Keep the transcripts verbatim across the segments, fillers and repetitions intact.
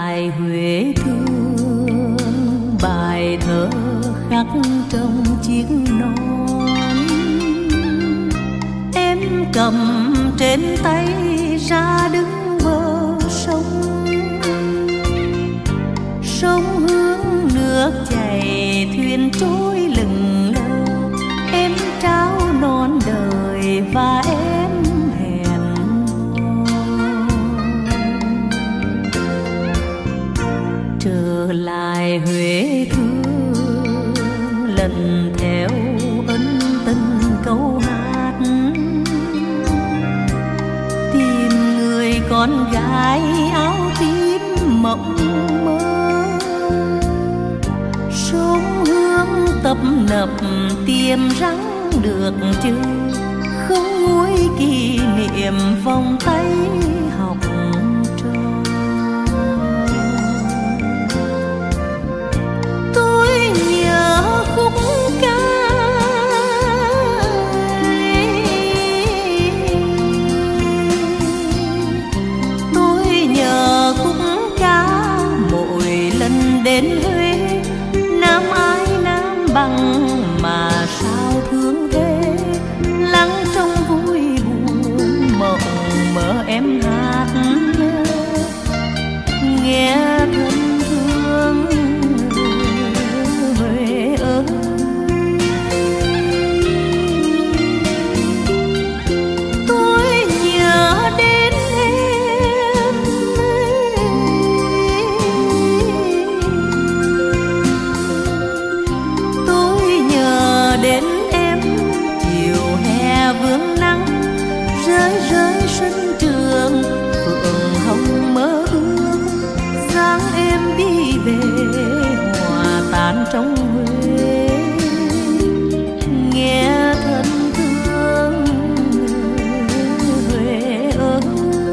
lại Huế thương, bài thơ khắc trong chiếc nón. Em cầm trên tay ra đứng bờ sông, sông hướng nước chảy thuyền trôi lừng lơ. Em trao non đời và em hẹn trở lại Huế thương, lần theo ân tình câu hát, tìm người con gái áo tím mộng mơ. Sông hương tấp nập tiềm răng được chưa, không nguôi kỷ niệm vòng tay học trò. Tôi nhớ khúc ca tôi nhớ khúc ca mỗi lần đến Huế. Nam ái nam bằng mà sao thương thế, lắng trong vui buồn mộng mơ em hát nghe thân thương Huế ơi. Tôi nhớ đến em, tôi nhớ đến em chiều hè vương nắng rơi rơi sân trường. Phượng hồng mơ ước dáng em đi về hòa tan trong Huế nghe thân thương Huế ơi.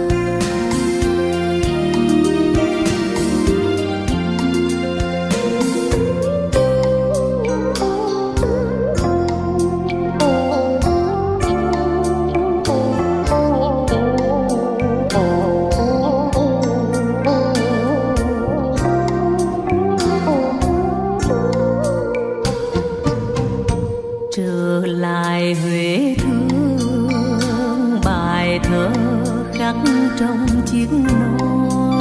Trở lại Huế thương, bài thơ khắc trong chiếc nón.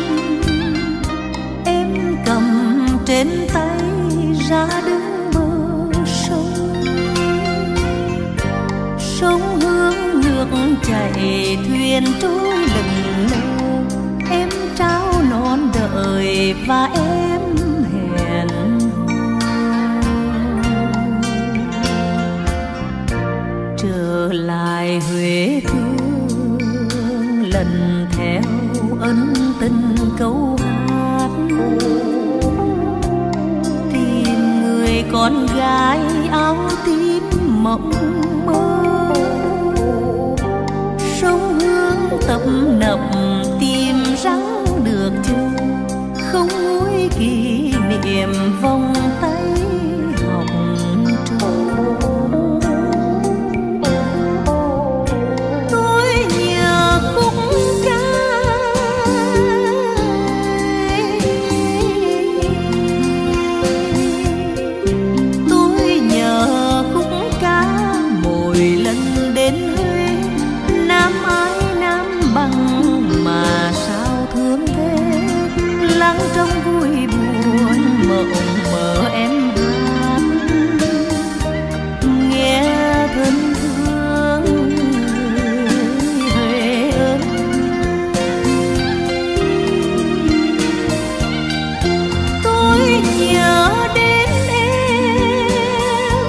Em cầm trên tay ra đứng bờ sông, sông hướng nước chảy thuyền trôi lừng lơ. Em trao non đời và em hẹn trở lại Huế thương, lần theo ân tình câu hát, tìm người con gái áo tím mộng mơ. Sông hương tấp nập tìm răng được chưa, không nguôi kỷ niệm vòng tay học trò. Lắng trong vui buồn mộng mơ em hát nghe thân thương Huế ơi. Tôi nhớ đến em,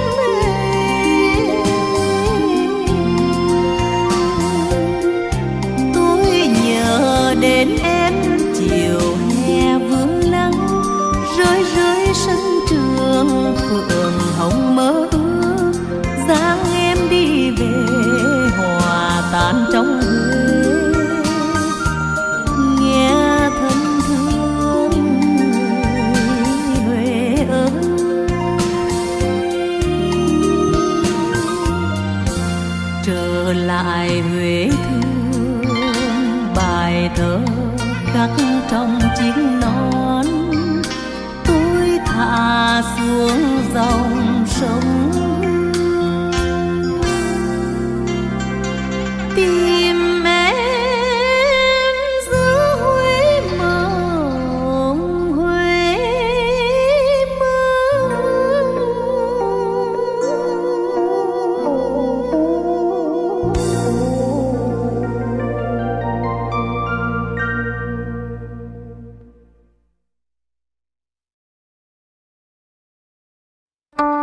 tôi nhớ đến em chiều vương nắng rơi rơi sân trường. Phượng hồng mơ ước dáng em đi về hòa tan trong Huế nghe thân thương Huế ơi. Trở lại Huế thương, bài thơ khắc trong chiếc nón tôi thả xuống dòng sông tìm em giữa Huế mộng Huế mơ.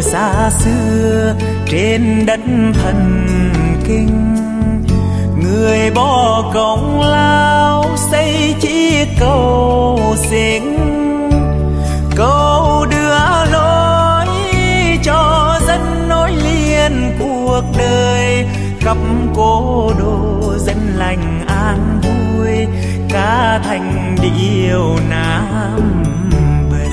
xa xưa trên đất thần kinh. Người bỏ công lao xây chiếc cầu xinh, cầu đưa lối cho dân nối liền cuộc đời. Khắp cố đô dân lành an vui, ca thành điệu Nam Bật.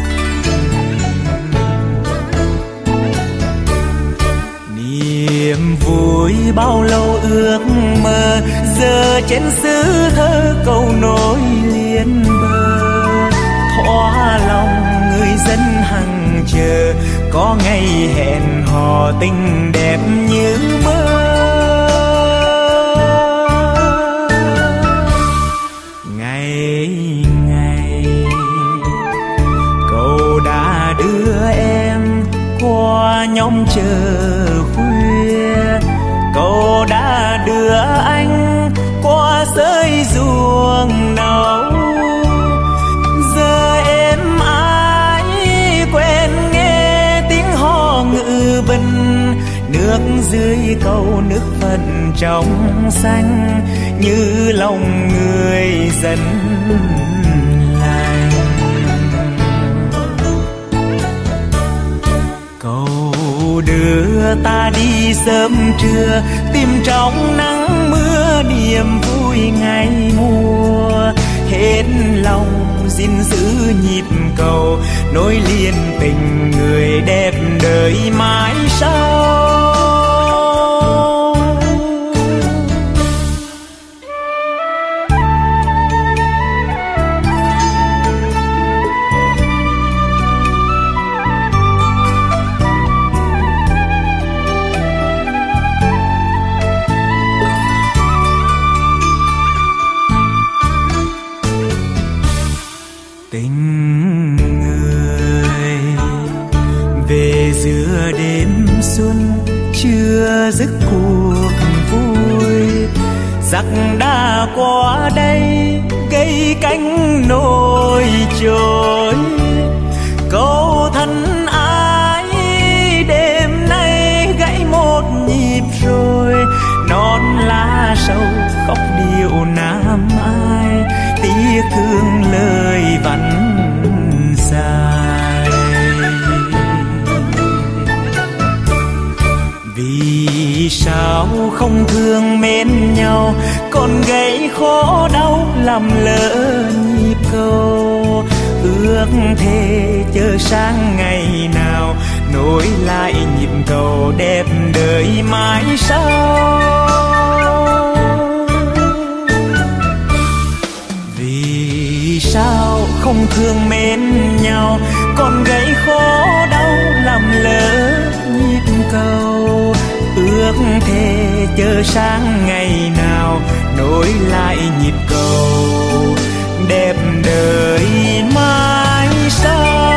Niềm vui bao lâu ước mơ, giờ trên xứ thơ câu nối liền bờ. Thỏa lòng người dân hằng chờ, có ngày hẹn hò tình đẹp như mơ. Ngày ngày cầu đã đưa em qua nhóm chờ khuya, cầu đã đưa anh qua sới ruộng nấu. Giờ em ai quen nghe tiếng hò ngự bình, nước dưới cầu nước phận trong xanh như lòng người dân lành. Cầu đưa ta đi sớm trưa, tìm trong nắng mưa niềm vui ngày mùa. Hết lòng xin giữ nhịp cầu, nối liền tình người đẹp đời mãi sau. Tình người về giữa đêm xuân chưa dứt cuộc vui, giặc đã qua đây gây cánh nổi trôi. Câu thân ái đêm nay gãy một nhịp rồi, non lá sâu khóc điệu Nam Ai, tiếc thương lời vặn dài. Vì sao không thương mến nhau, còn gây khó đau làm lỡ nhịp cầu. Ước thề chờ sang ngày nào, nối lại nhịp cầu đẹp đời mãi sau. Vì sao không thương mến nhau, còn gây khó đau làm lỡ nhịp cầu. Ước thề chờ sang ngày nào, nối lại nhịp cầu đẹp đời mãi sau.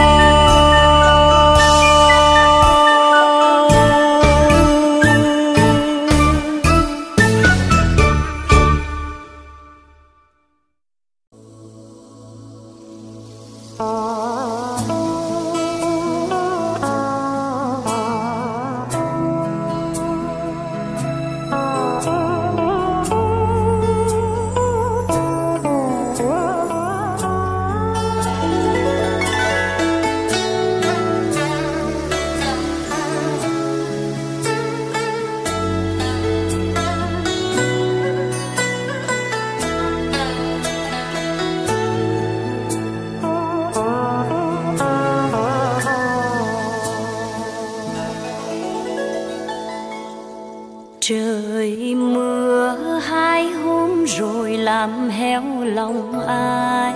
Trời mưa hai hôm rồi làm héo lòng ai.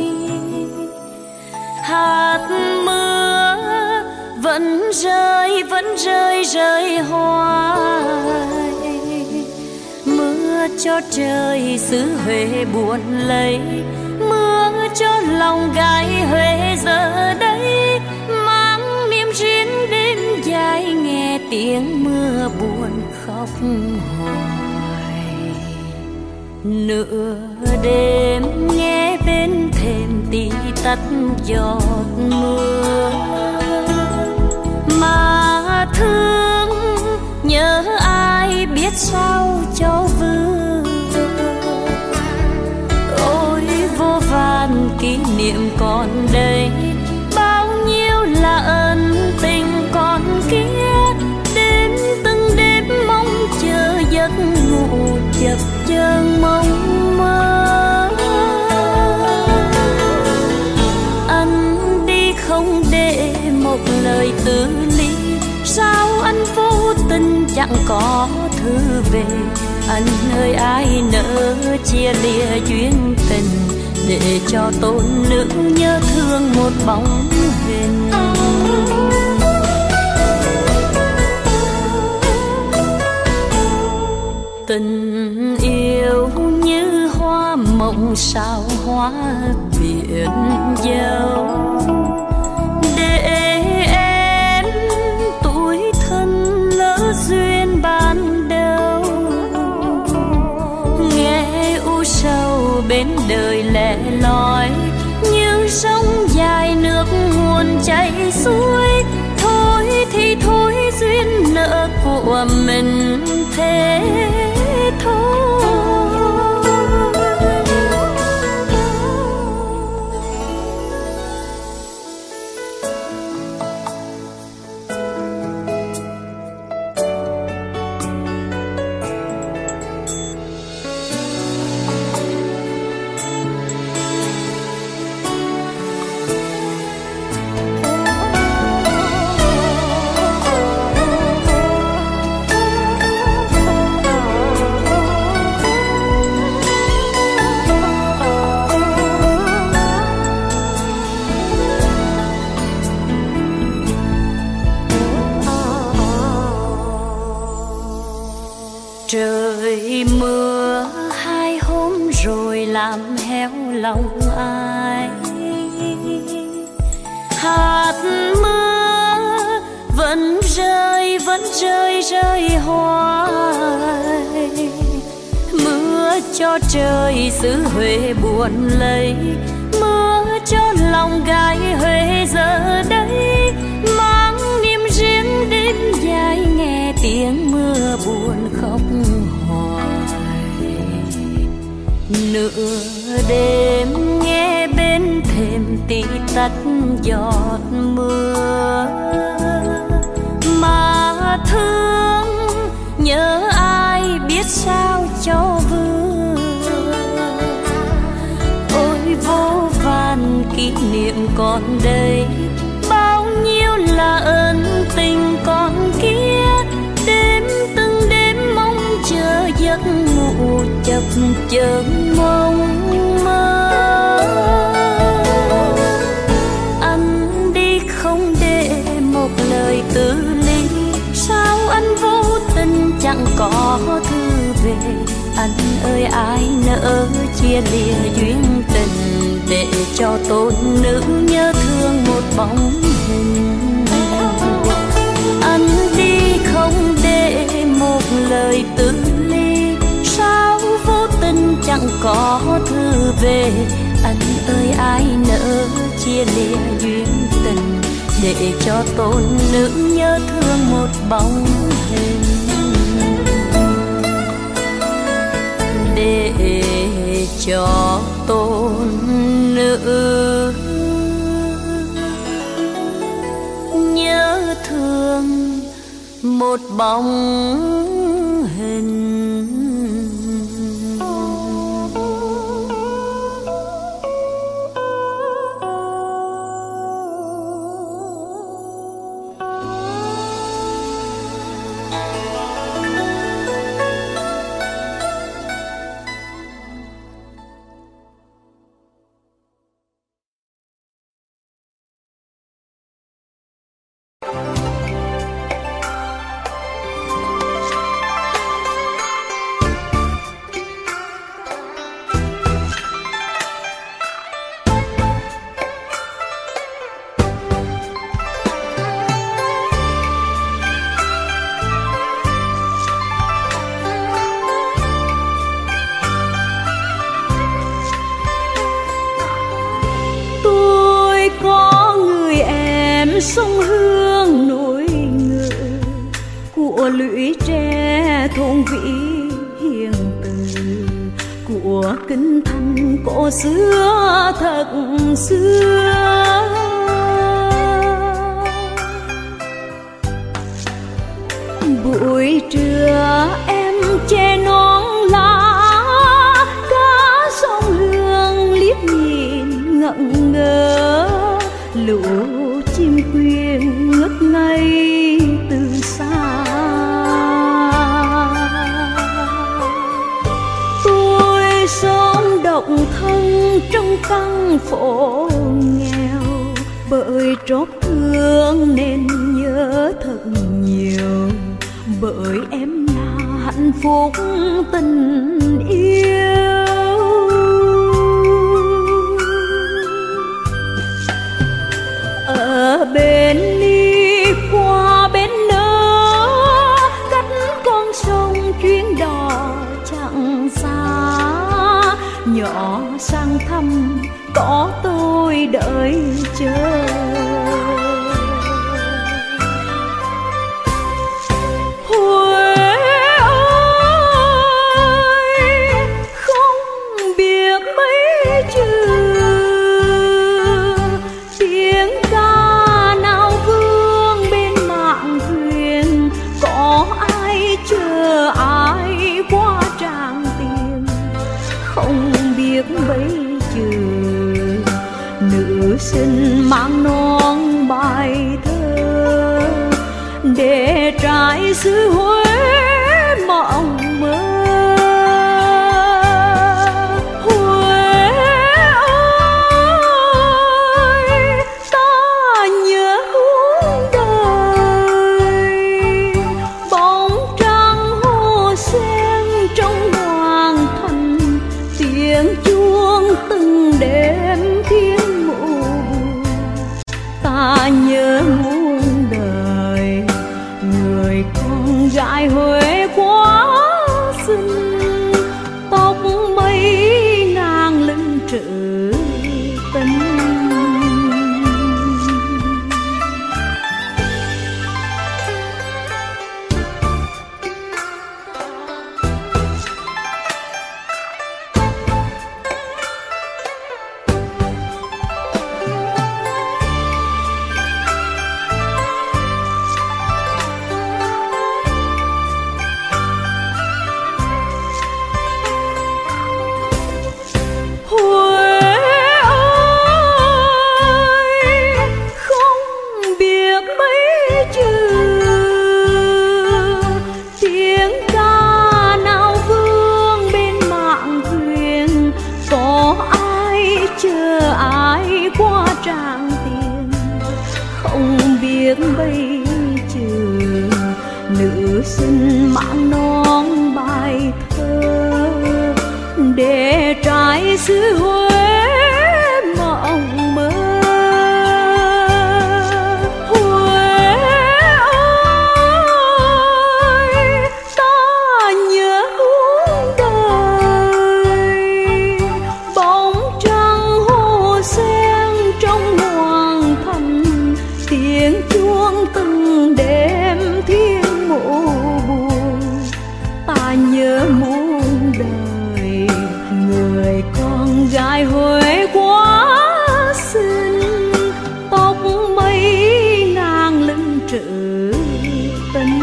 Hạt mưa vẫn rơi vẫn rơi rơi hoài. Mưa cho trời xứ Huế buồn lấy, mưa cho lòng gái Huế giờ đây mang niềm riêng đêm dài, nghe tiếng mưa buồn khóc hoài. Nửa đêm nghe bên thềm tí tách giọt mưa, mà biết sao cho vừa. Ôi vô vàn kỷ niệm còn đây, bao nhiêu là ân tình còn kia. Đêm từng đêm mong chờ giấc ngủ, chập chờn mong mơ. Anh đi không để một lời từ ly, sao anh vô tình chẳng có thư về. Anh ơi ai nỡ chia lìa duyên tình, để cho tôn nữ nhớ thương một bóng hình. Tình yêu như hoa mộng sao hoa biển dâu, để em tuổi thân lỡ duyên ban đầu. Nghe u sầu bên đời lẻ loi, như sông dài nước nguồn chảy xuôi. Thôi thì thôi duyên nợ của mình thế thôi. Trời mưa hai hôm rồi làm héo lòng ai. Hạt mưa vẫn rơi, vẫn rơi rơi hoài. Mưa cho trời xứ Huế buồn lấy, mưa cho lòng gái Huế giờ đây. Mang niềm riêng đêm dài, nghe tiếng mưa buồn khóc hoài. Nửa đêm nghe bên thềm tí tách giọt mưa, mà thương nhớ ai biết sao cho vừa. Ôi vô vàn kỷ niệm còn đây, bao nhiêu là ân tình còn kia. Đêm từng đêm mong chờ giấc ngủ, chập chờn mong mơ. Anh đi không để một lời từ ly, sao anh vô tình chẳng có thư về. Anh ơi ai nỡ chia lìa duyên tình, để cho tôn nữ nhớ thương một bóng hình. Anh đi không để một lời từ ly, sao vô tình chẳng có thư về. Anh ơi ai nỡ chia lìa duyên tình, để cho tôn nữ nhớ thương một bóng hình. Để cho tôn nữ nhớ thương một bóng hình. sông Hương nổi ngự của lũy tre nghe thôn vĩ hiền từ của kinh thành cổ xưa thật xưa. Buổi trưa em che nón lá, cá sông Hương liếc nhìn ngẩn ngơ, lũ chim quyên ngất ngây từ xa. Tôi sống độc thân trong căn phố nghèo, bởi trót thương nên nhớ thật nhiều, bởi em là hạnh phúc tình yêu. Ở bên đi qua bên nỡ, cách con sông chuyến đò chẳng xa, nhỏ sang thăm có tôi đợi chờ. Xin mang non bài thơ để trải xứ Huế mộng mơ. Huế ơi, ta nhớ muôn đời, bóng trăng hồ sen trong hoàng thành, tiếng chuông từng đêm thiên. Ta nhớ muôn đời, người con gái Huế quá xinh, tóc mây ngang lưng trữ tình. Bây giờ nữ sinh mang non bài thơ để trải xứ Huế mộng mơ. Huế ơi, ta nhớ muôn đời, bóng trăng hồ sen trong hoàng thành, tiếng chuông từng đêm thiên mộ buồn. Ta nhớ muôn đời, người con gái Huế quá xinh, tóc mây ngang lưng trữ tình.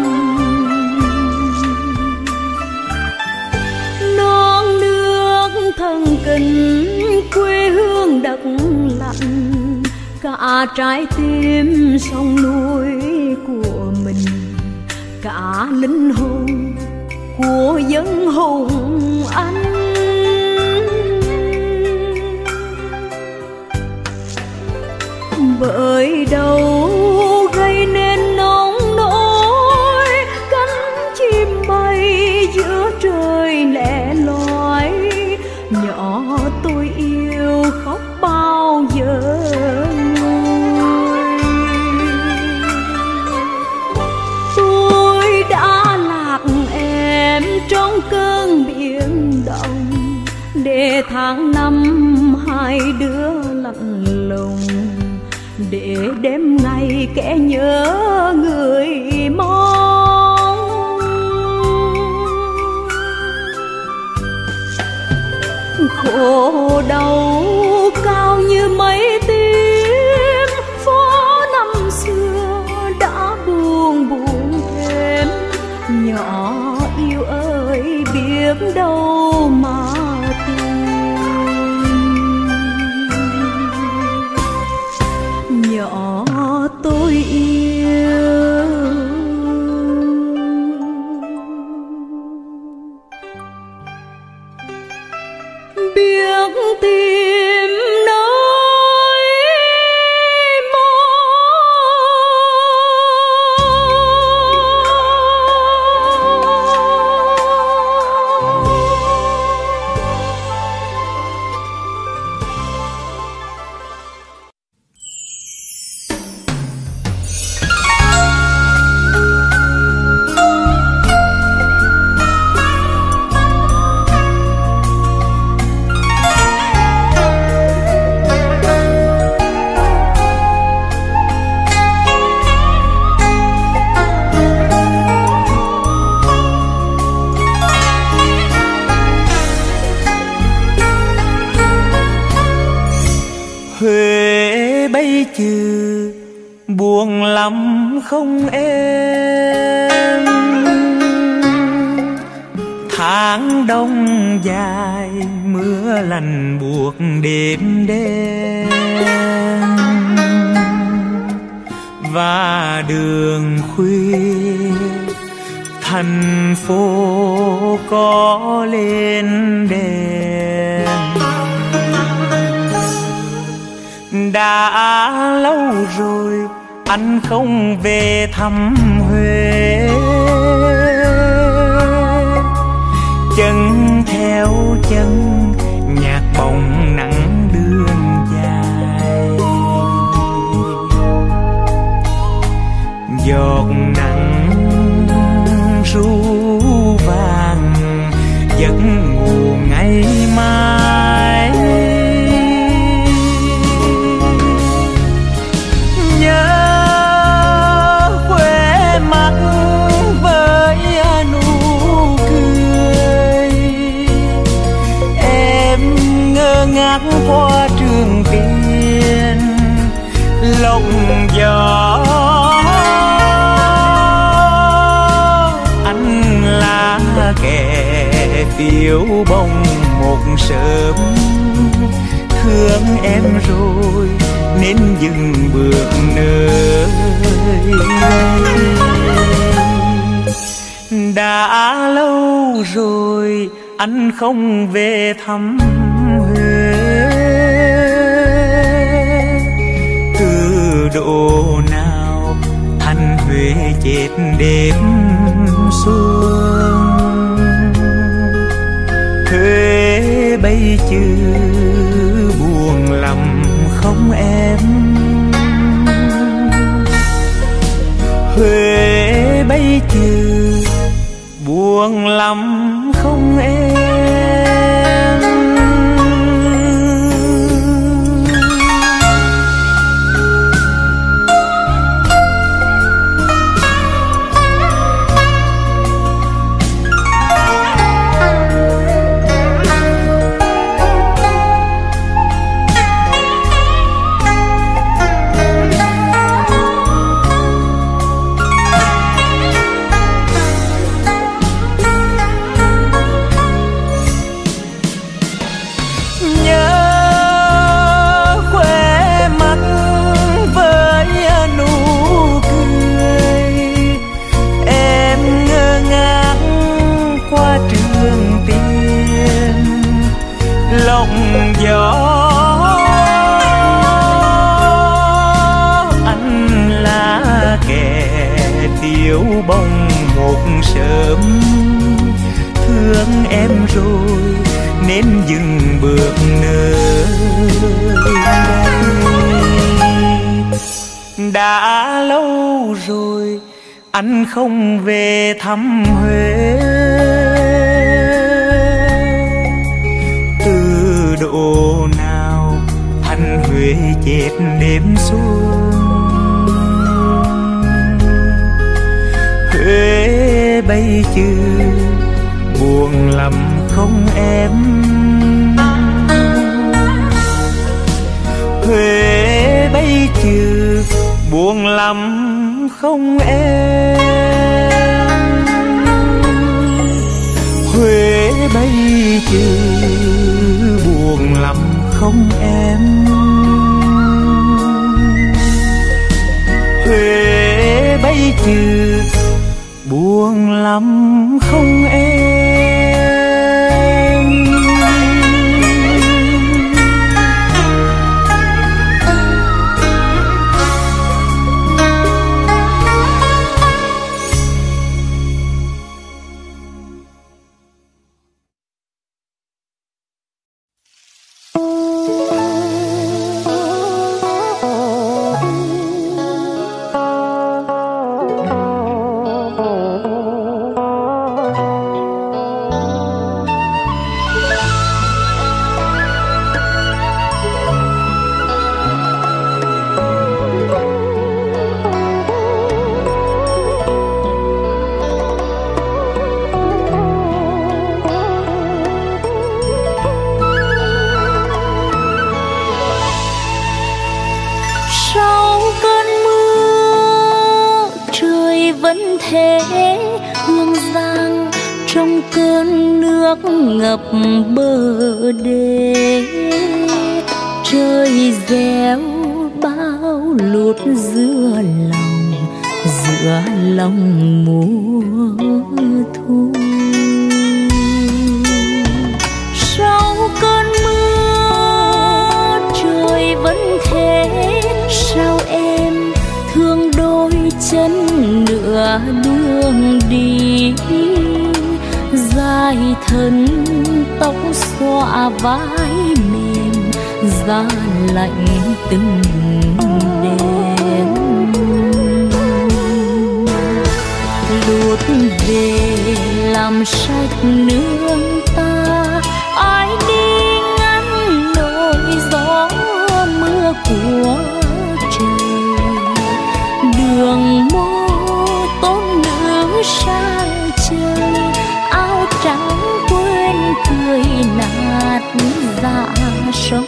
Non nước thân kính quê hương đất lạnh, cả trái tim sông núi của mình, cả linh hồn của dân hùng anh. Bởi đâu gây nên nông nỗi, cánh chim bay giữa trời lẻ loi, nhỏ tôi yêu khóc bao giờ. Trong cơn biển động, để tháng năm hai đứa lạnh lùng, để đêm ngày kẻ nhớ người mong. đâu mà tìm. Nhỏ tôi yêu biết tìm nơi mơ. Huế bây chừ buồn lắm không em, tháng đông dài mưa lành buộc đêm đêm, và đường khuya thành phố có lên đèn. Đã lâu rồi anh không về thăm Huế, chân theo chân nhạc bóng nắng đường dài. Giọt nắng ru vàng giấc ngủ ngày mai. Ngát qua trường tiên lộng gió, anh là kẻ phiêu bông một sớm. Thương em rồi nên dừng bước nơi. Đã lâu rồi anh không về thăm Huế, từ độ nào thành Huế chết đêm xuân. Huế bây chừ buồn lắm không em, Huế bây chừ buồn lắm không em. Lộng gió anh là kẻ tiêu bông một sớm. Thương em rồi nên dừng bước nơi đây. Đã lâu rồi anh không về thăm Huế, độ nào thành Huế chết đêm xuân. Huế bây chừ buồn lắm không em, Huế bây chừ buồn lắm không em. Huế bây không em? Huế bây giờ buồn lắm không em? Ngập bờ đê trời gieo bao lụt giữa lòng giữa lòng mùa thu. Sau cơn mưa trời vẫn thế, sao em thương đôi chân nửa đường đi? Dài thân tóc xõa vai mềm, da lạnh từng đêm. Lụt về làm sạch nương ta, ai đi ngăn nỗi gió mưa của trời. Đường mô tôn nữ sang chơi, áo trắng quên cười nát dạ sông.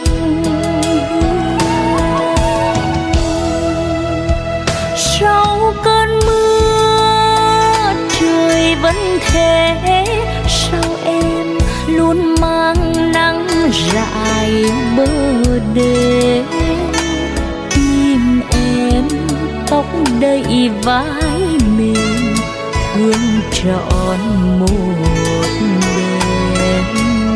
Sau cơn mưa trời vẫn thế, sao em luôn mang nắng rải bờ đê? Tim em tóc đầy vai mềm, thương trọn một đêm.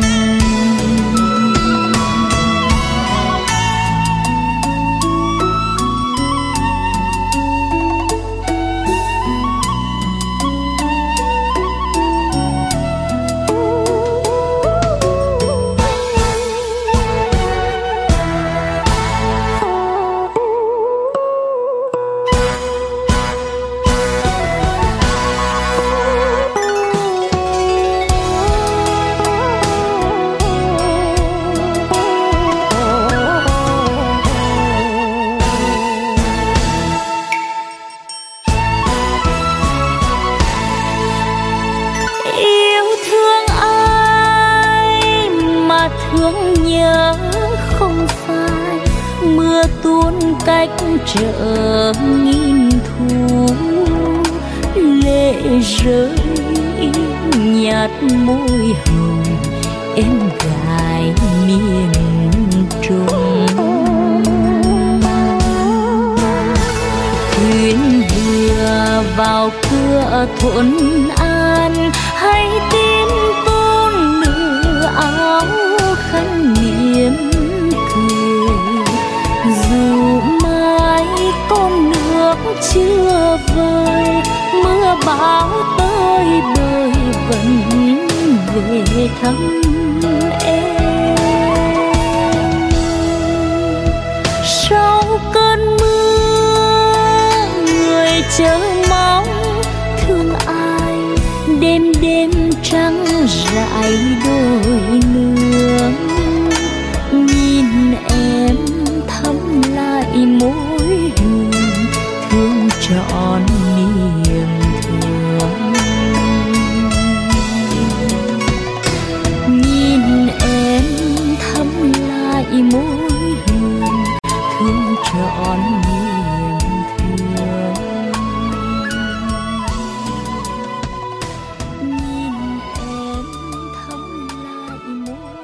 Cách chợ nghìn thu, lệ rơi nhạt môi hồng em gái miền Trung. Thuyền vừa vào cửa Thuận An, hay tin tôn nữ áo khăn niềm cười. Dù mai con nước chưa vơi, mưa bão tới bơi vẫn về thăm em. Sau cơn mưa người chờ mong thương ai, đêm đêm trắng rải đôi nương. Nhìn em thắm lại mối hương, thương trọn niềm thương. Nhìn em thắm lại mối hương, thương trọn niềm thương. Nhìn em thắm lại mối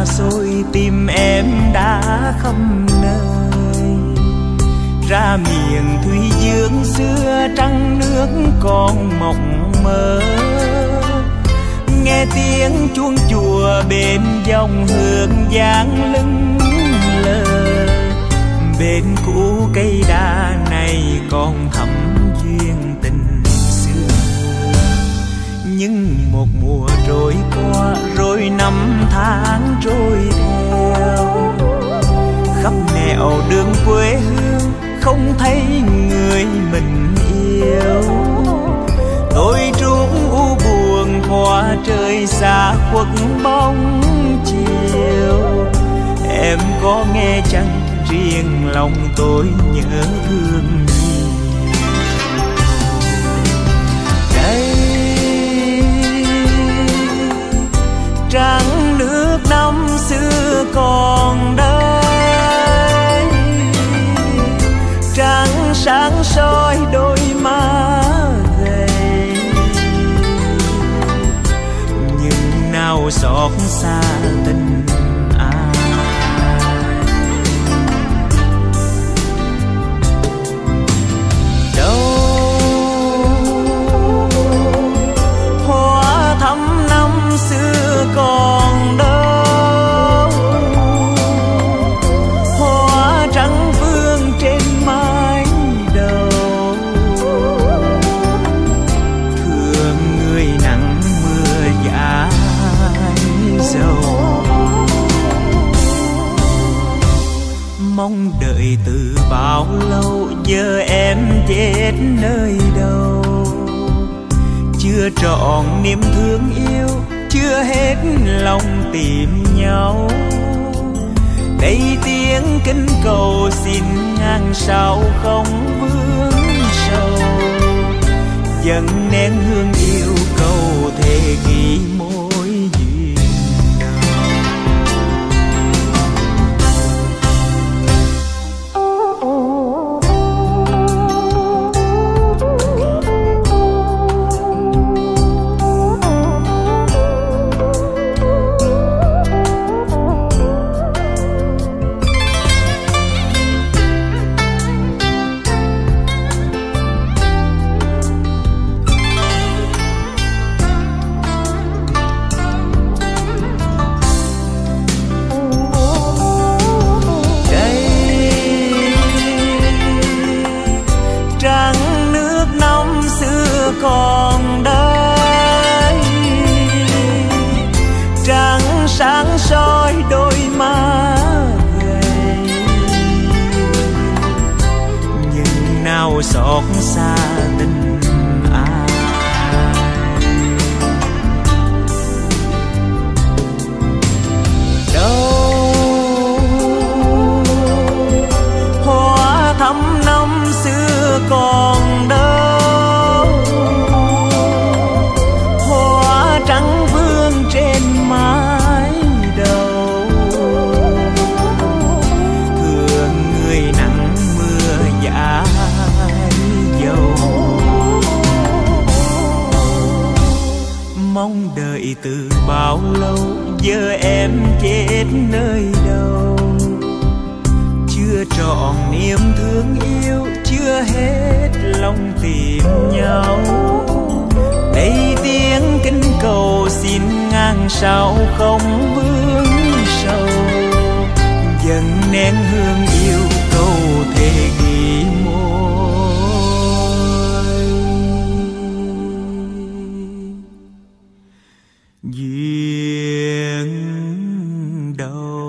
xôi tìm em đã khắp nơi. Ra miền Thủy Dương xưa trăng nước còn mộng mơ, nghe tiếng chuông chùa bên dòng hương dáng lưng lờ. Bên cũ cây đa này còn thắm duyên tình xưa. Nhưng một mùa trôi qua rồi năm tháng trôi theo, khắp nẻo đường quê hương không thấy người mình yêu. Tôi trúng u buồn qua trời xa khuất bóng chiều. Em có nghe chăng riêng lòng tôi nhớ thương nhiều. Đây trăng nước năm xưa còn đây, trăng sáng soi đôi má gầy. Nhưng nào xót xa tình ai, đâu hoa thắm năm xưa còn đâu, hoa trắng vương trên mái đầu. Thương người nắng mưa dãi dầu, mong đợi từ bao lâu giờ em chết nơi đâu. Chưa trọn niềm thương yêu, chưa hết lòng tìm nhau. Đây tiếng kinh cầu xin ngang sao không vương sầu, dâng nén hương yêu cầu thề ghi mối duyên còn đây. Trăng sáng soi đôi má gầy, nhưng nào xót xa tình ai. Đâu hoa thắm năm xưa còn đâu, trắng vương trên mái đầu. Thương người nắng mưa dãi dầu, mong đợi từ bao lâu giờ em chết nơi đâu. Chưa trọn niềm thương yêu, chưa hết lòng tìm nhau. Đây tiếng kinh cầu xin ngang sao không vương sầu, dâng nén hương yêu cầu thề ghi môi duyên đầu.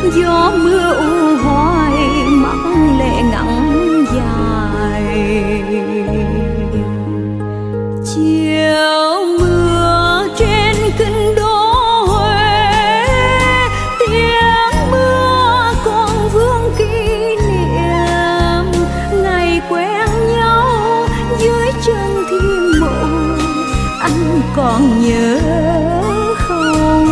gió mưa u hoài mắt lệ ngắn dài. Chiều mưa trên kinh đô Huế, tiếng mưa còn vương kỷ niệm ngày quen nhau dưới chân thiên mộ. Anh còn nhớ không?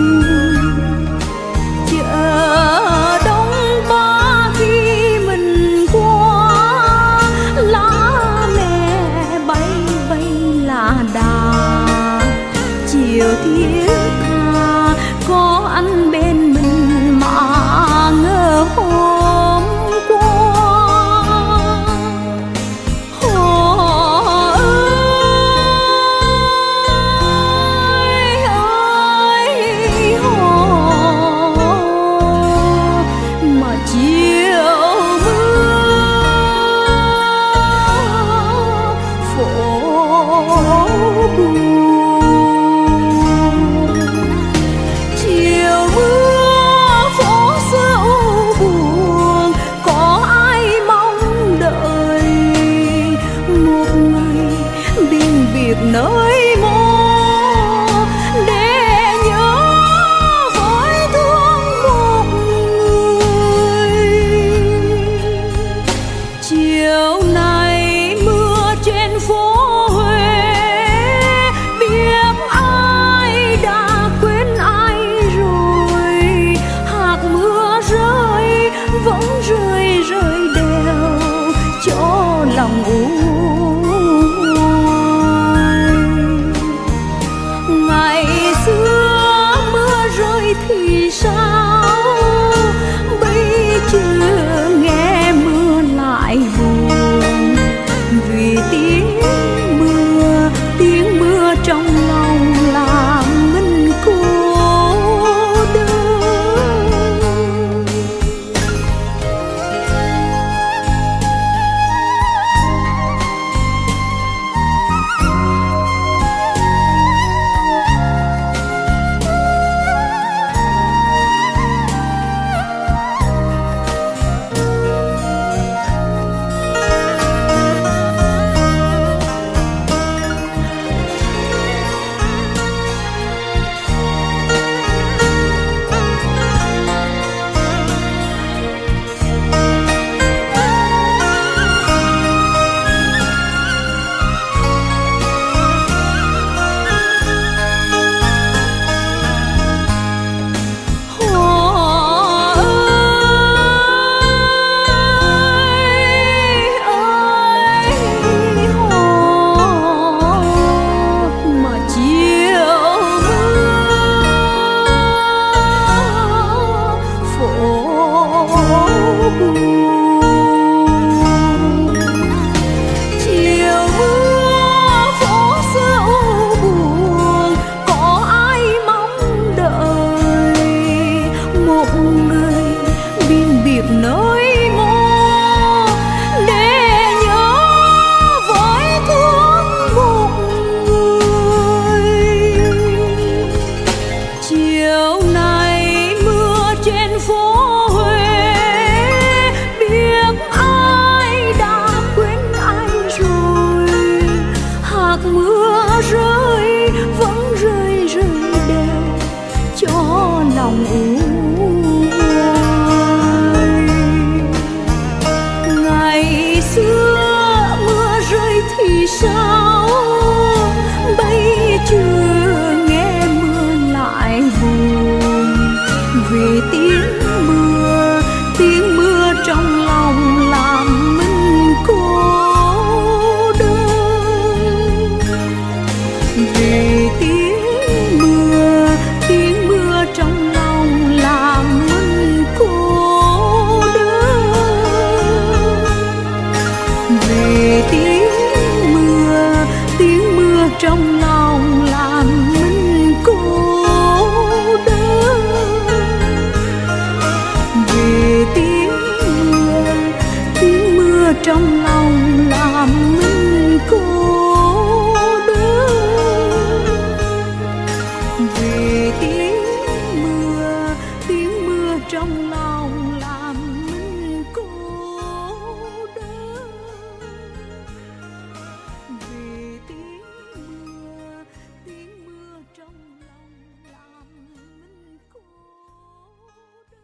Chợ Đông Ba khi mình qua, lá mẹ bay bay là đà. Chiều thiết tha có anh bên mình mà ngỡ hôm qua. Họ ơi ơi họ, mà chiều mưa phố buồn. Chiều mưa phố xưa u buồn, có ai mong đợi một ngày biên biệt nơi mô để nhớ với thương một người. Chiều nay mưa trên phố Huế, biết ai đã quên ai rồi. Hạt mưa rơi vẫn rơi rơi đều cho lòng u hoài. Ngày xưa mưa rơi thì sao, bây giờ nghe mưa lại buồn. Vì tiếng mưa, tiếng mưa trong lòng làm mình cô đơn. Nơi mô để nhớ với thương một người. Chiều nay mưa trên phố Huế, biết ai đã quên ai rồi. Hạt mưa rơi vẫn rơi rơi đều cho lòng u. Ngày xưa mưa rơi thì sao, bây giờ nghe mưa lại buồn. Vì tiếng mưa, tiếng mưa trong lòng làm mình cô đơn. Vì tiếng mưa, tiếng mưa trong lòng làm mình cô đơn. Vì tiếng mưa, tiếng mưa trong lòng làm mình cô đơn. Vì tiếng mưa, tiếng mưa trong lòng làm mình cô đơn. Vì tiếng mưa, tiếng mưa trong trong lòng làm mình cô đơn. Vì tiếng mưa, tiếng mưa trong lòng làm mình cô đơn.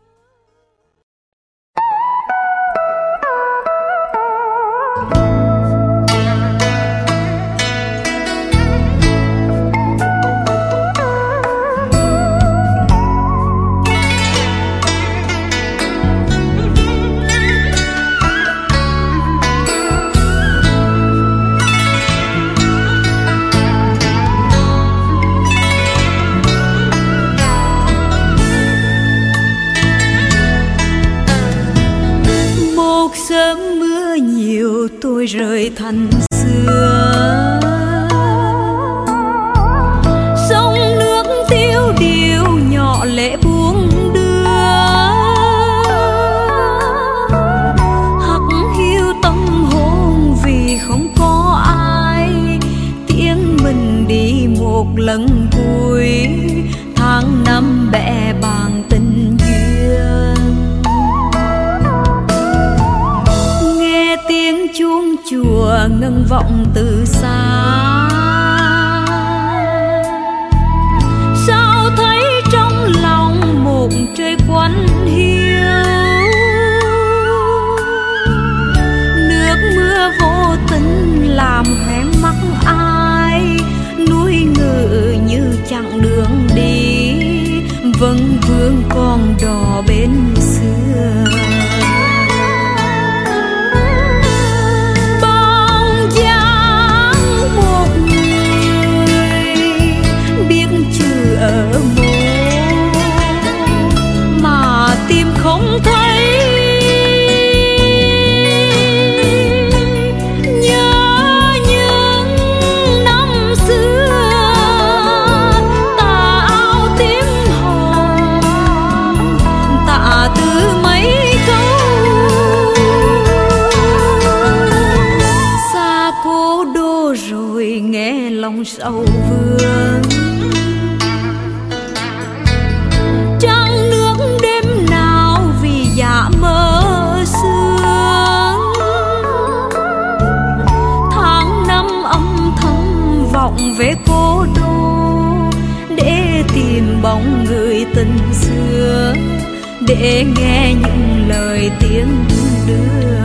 Sớm mưa nhiều tôi rời thành xưa, sông nước tiêu điều nhỏ lệ buông đưa, hắt hiu tâm hồn vì không có ai. Tiếng mình đi một lần cuối, tháng năm bẽ bàng tình duyên. Tiếng chuông chùa ngân vọng từ xa, sao thấy trong lòng một trời quanh hiu. Nước mưa vô tình làm hoen mắt ai, núi ngự như chặng đường đi, vẫn vương con đò bên xưa. Ở mồ mà tìm không thấy, nhớ những năm xưa tà áo tím hồng, tạ từ mấy câu. Xa cố đô rồi nghe lòng sầu vương, dạ mơ sương. Tháng năm âm thầm vọng về cố đô, để tìm bóng người tình xưa, để nghe những lời tiếng đưa.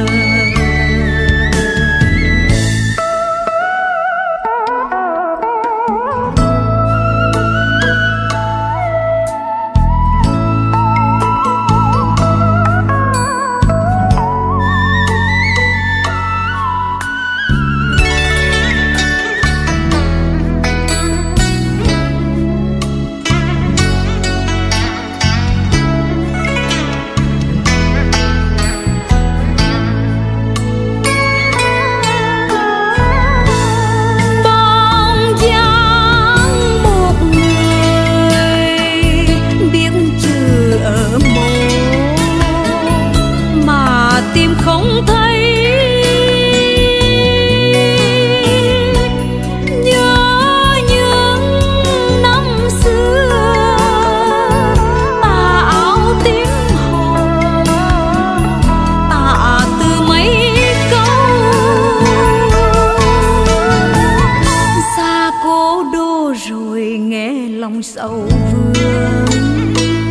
Sầu vương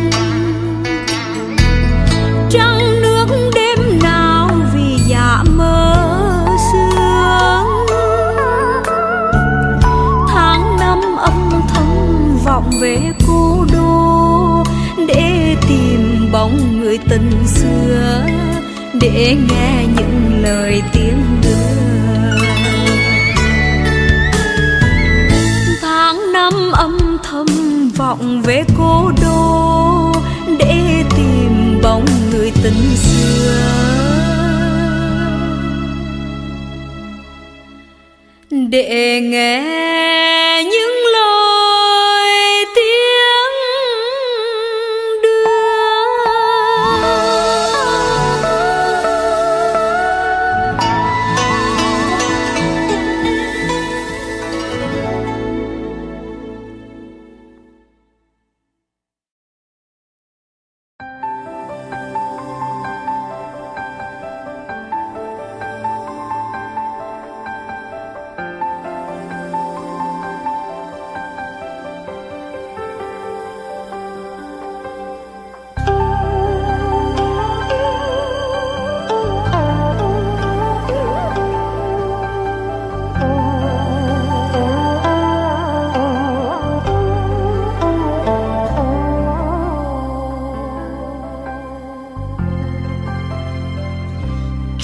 trăng nước đêm nào vì dạ mơ sương. Tháng năm âm thầm vọng về cố đô, để tìm bóng người tình xưa, để nghe những lời tiếng đưa. Tháng năm âm thầm vọng về cố đô, để tìm bóng người tình xưa, để nghe những lời tiếng đưa.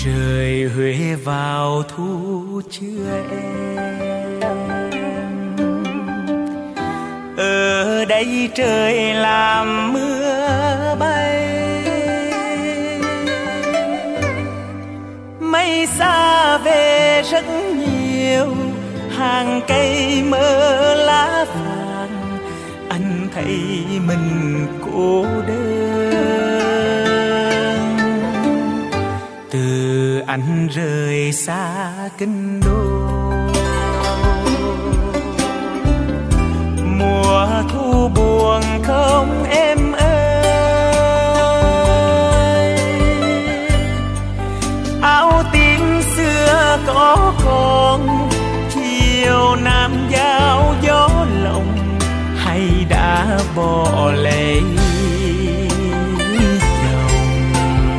trời Huế vào thu chưa em. Ở đây trời làm mưa bay, mây xa về rất nhiều, hàng cây mơ lá vàng, anh thấy mình cô đơn. Từ anh rời xa kinh đô, mùa thu buồn không em ơi. Áo tím xưa có còn, chiều nam giao gió lộng, hay đã bỏ lấy chồng.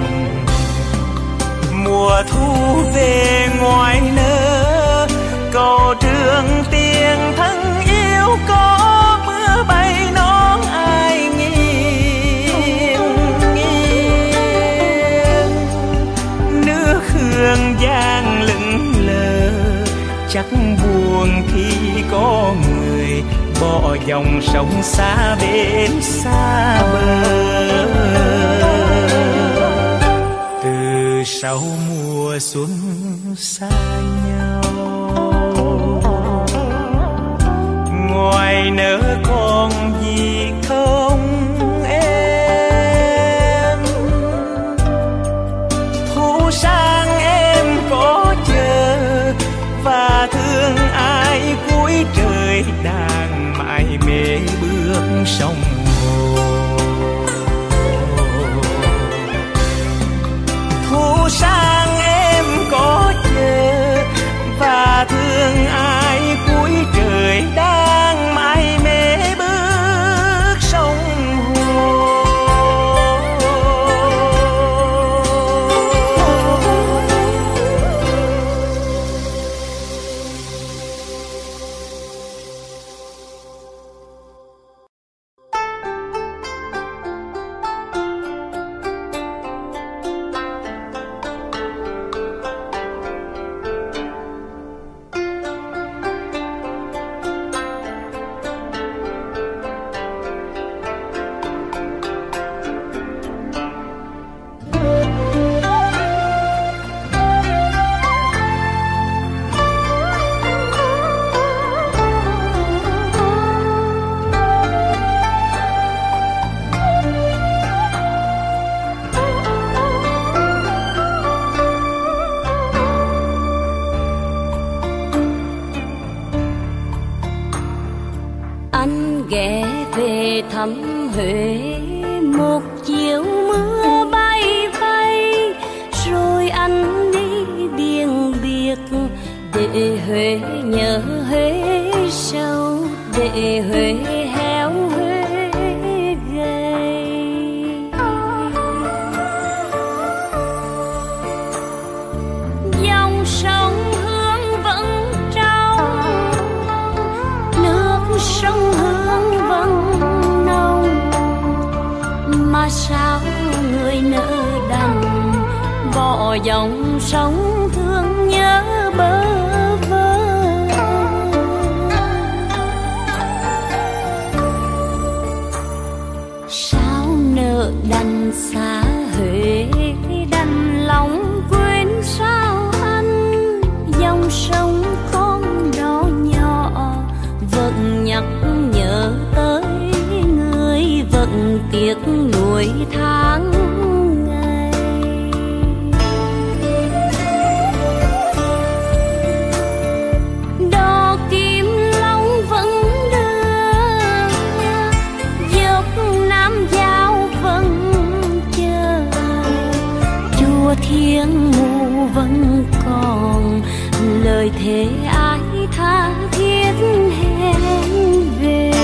Mùa thu về ngoài nơ, cầu trường tiền thân yêu có mưa bay nón ai nghiêng nghiêng. Nước hương giang lững lờ, chắc buồn khi có người bỏ dòng sông xa bên xa bờ. Từ sau mùa xuân xa nhau, ngoài nỡ còn gì không em. Thu sang em có chờ và thương ai cuối trời đang mải mê bước sông hồ. Thu sang em có chờ và thương ai cuối trời đang mải mê bước sông hồ. thăm Huế một chiều mưa bay bay, rồi anh đi biên biệt để Huế nhớ Huế sâu, để Huế héo Huế gầy. Dòng sông Hương vẫn trong, nước sông Hương vẫn nồng, mà sao người nỡ đành bỏ dòng sông thương nhớ bơ vơ. Sao nỡ đành xa Huế, đành lòng quên sao anh, dòng sông con đó nhỏ vẫn nhắc nhớ tới người, vẫn tiếc nuối tháng ngày. Đò Kim Long vẫn đưa, dốc Nam Giao vẫn chờ, chùa Thiên Mụ vẫn còn lời thề ai tha thiết hẹn về.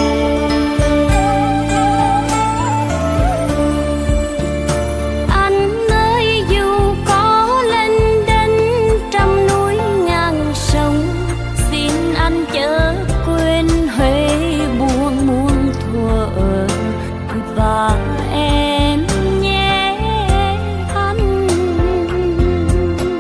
Anh ơi dù có lênh đênh trăm núi ngàn sông, xin anh chớ quên Huế buồn muôn thuở và em nhé anh.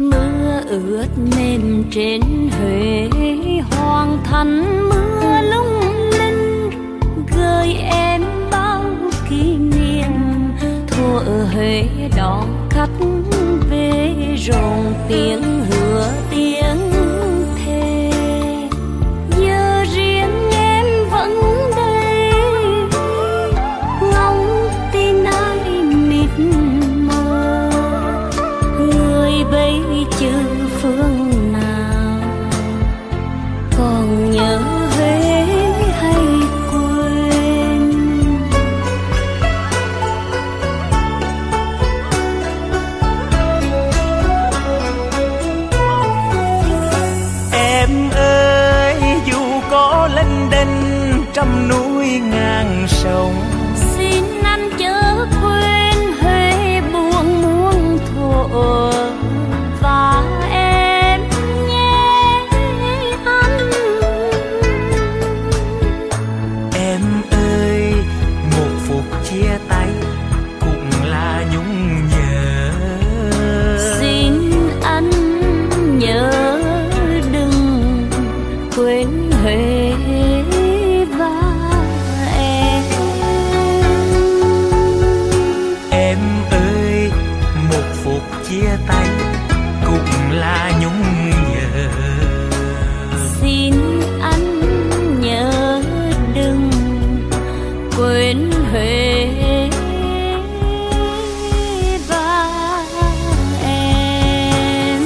Mưa ướt mềm trên Huế hoàng thành, mưa lung linh gợi em bao kỷ niệm. Thuở ở Huế đón khách về rộn tiếng hứa tiếng thề. Giờ riêng em vẫn đây, ngóng tin ai mịt mờ. Người bây chữ phương nào còn nhớ Huế hay quên? Em ơi dù có lênh đênh trăm núi ngàn sông, Xin anh chớ quên Huế buồn muôn thuở. Và em nhé anh. Em ơi một phút chia tay cũng là nhung nhớ. Xin anh nhớ đừng quên Huế và em. Em ơi một phút chia tay cũng là nhung nhớ. Xin anh nhớ đừng quên Huế và em.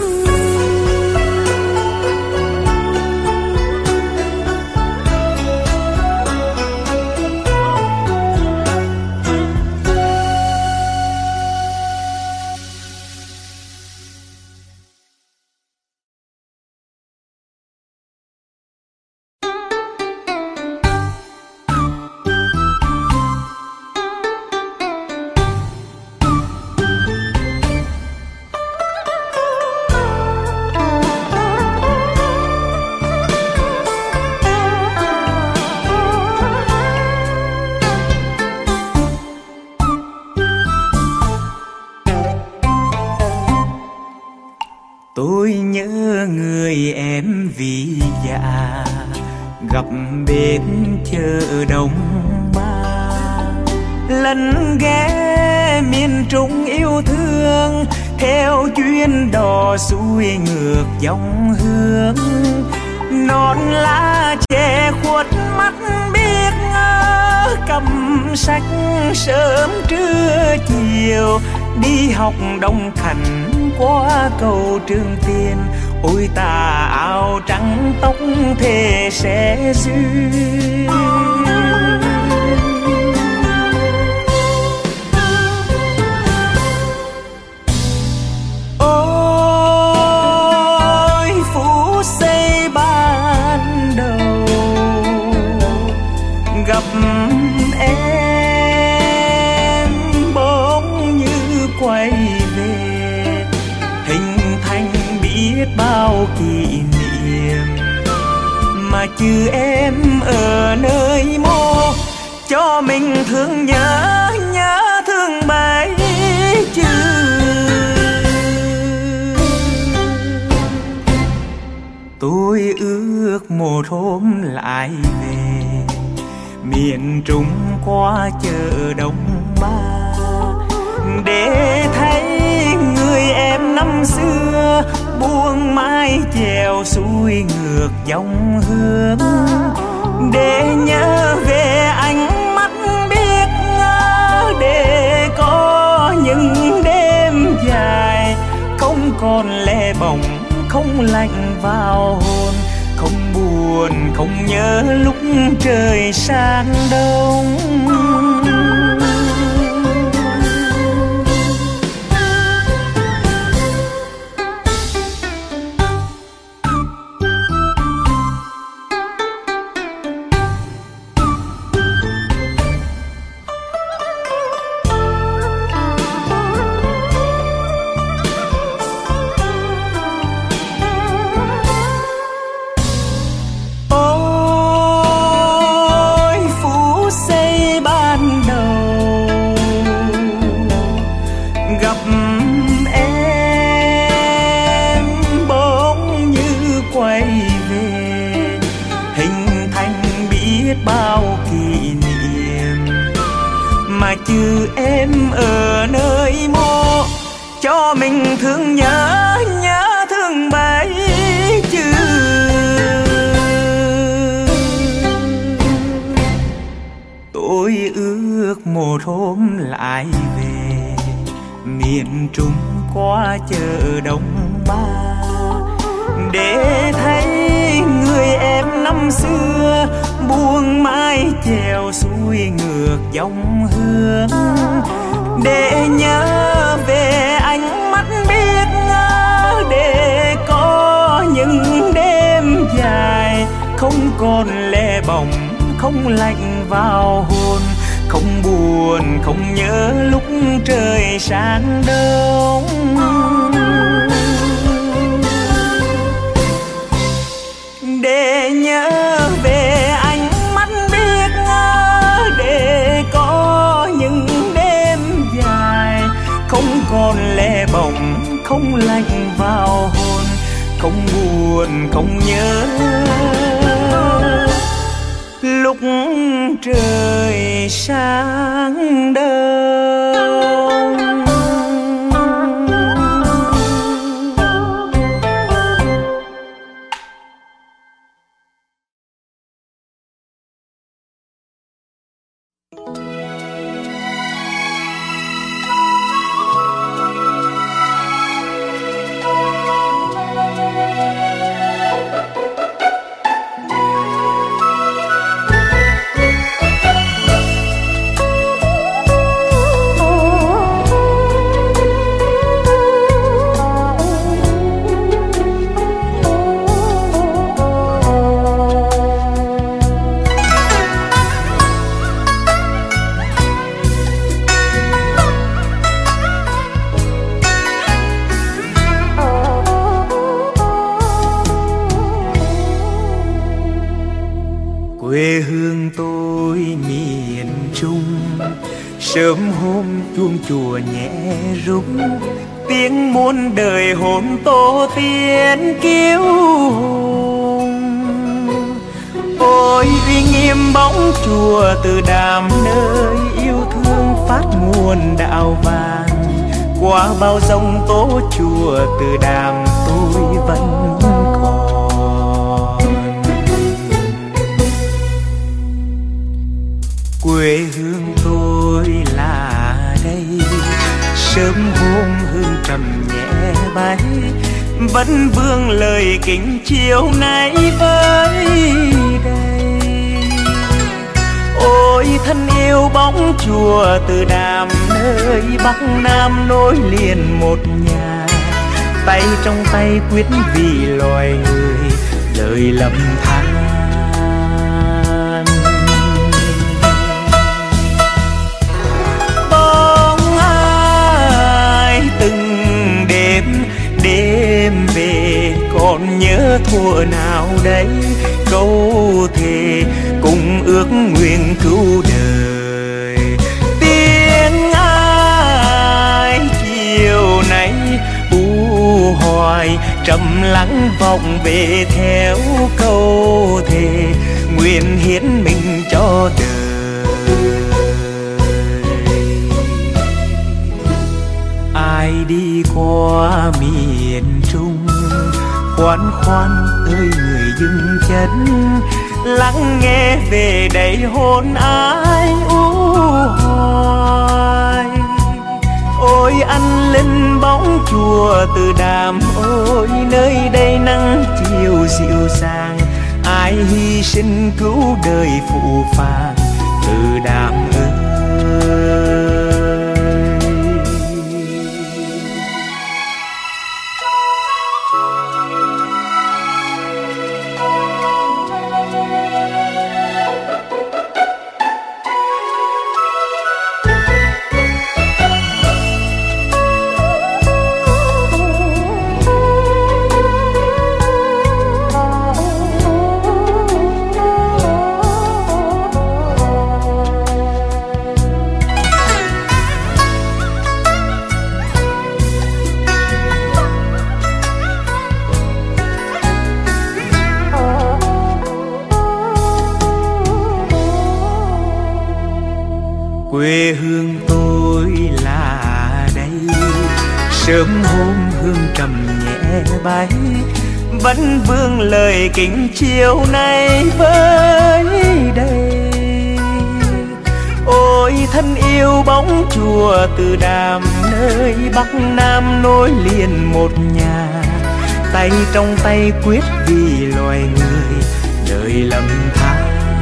Tôi nhớ người em vì già gặp bên chợ Đông Ba. Lần ghé miền Trung yêu thương theo chuyến đò xuôi ngược dòng hương. Non lá che khuất mắt biết ngơ, cầm sách sớm trưa chiều đi học Đông Khánh qua cầu Trường Tiền. Ôi tà áo trắng tóc thề sẽ duyên. Ôi phút giây ban đầu gặp em bỗng như quay về, hình thành biết bao kỷ niệm mà chứ em ở nơi mô cho mình thương nhớ nhớ thương bấy chứ. Tôi ước một hôm lại về miền Trung qua chợ Đông Ba để thấy người em năm xưa buông mái chèo xuôi ngược dòng hương, để nhớ về ánh mắt biết ngỡ, để có những đêm dài không còn lẻ bồng không lạnh vào hồn, không buồn không nhớ lúc trời sang đông. Ôi phút giây ban đầu biết bao kỷ niệm, mà trừ em ở nơi mô cho mình thương nhớ nhớ thương bấy chứ. Tôi ước một hôm lại về miền Trung qua chợ Đông Ba, để thấy người em năm xưa buông mái chèo xuôi ngược dòng hương, để nhớ về ánh mắt biết ngỡ, để có những đêm dài không còn lẻ bóng, không lạnh vào hồn, không buồn không nhớ lúc trời sáng đông. Để nhớ về ánh mắt biết ngỡ, để có những đêm dài không còn lẻ bóng, không lạnh vào hồn, không buồn không nhớ lúc trời sáng đông. Quê hương tôi miền Trung, sớm hôm chuông chùa nhẹ rung, tiếng muôn đời hồn tổ tiên kiêu hùng. Ôi uy nghiêm bóng chùa từ đàm nơi yêu thương phát nguồn đạo vàng, qua bao dòng tố chùa từ đàm tôi vẫn còn. Quê hương tôi là đây, sớm hôm hương trầm nhẹ bay, vẫn vương lời kính chiều nay với đây. Ôi thân yêu bóng chùa từ đàm nơi Bắc Nam nối liền một nhà, tay trong tay quyết vì loài người lời lầm than. Từng đêm đêm về còn nhớ thuở nào đấy, câu thề cùng ước nguyện cứu đời. Tiếng ai chiều nay u hoài trầm lắng vọng về theo câu thề, nguyện hiến mình cho đời. Ai đi qua miền Trung khoan khoan ơi người dừng chân, lắng nghe về đây hồn ai u hoài. Ôi anh linh bóng chùa từ đàm, ôi nơi đây nắng chiều dịu dàng, ai hy sinh cứu đời phụ phàng từ đàm ơi. Quê hương tôi là đây, sớm hôm hương trầm nhẹ bay, vẫn vương lời kính chiều nay với đây. Ôi thân yêu bóng chùa Từ Đàm, nơi Bắc Nam nối liền một nhà, tay trong tay quyết vì loài người đời lầm than.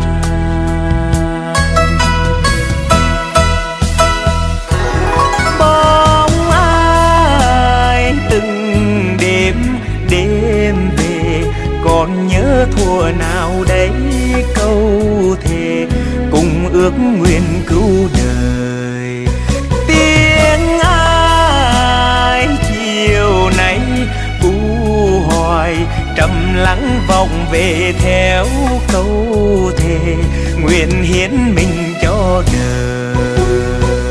Bóng ai từng đêm đêm về, còn nhớ thuở nào đấy câu thề cùng ước nguyện cứu đời. Tiếng ai chiều nay u hoài, trầm lắng vọng về theo câu thề nguyện hiến mình cho đời.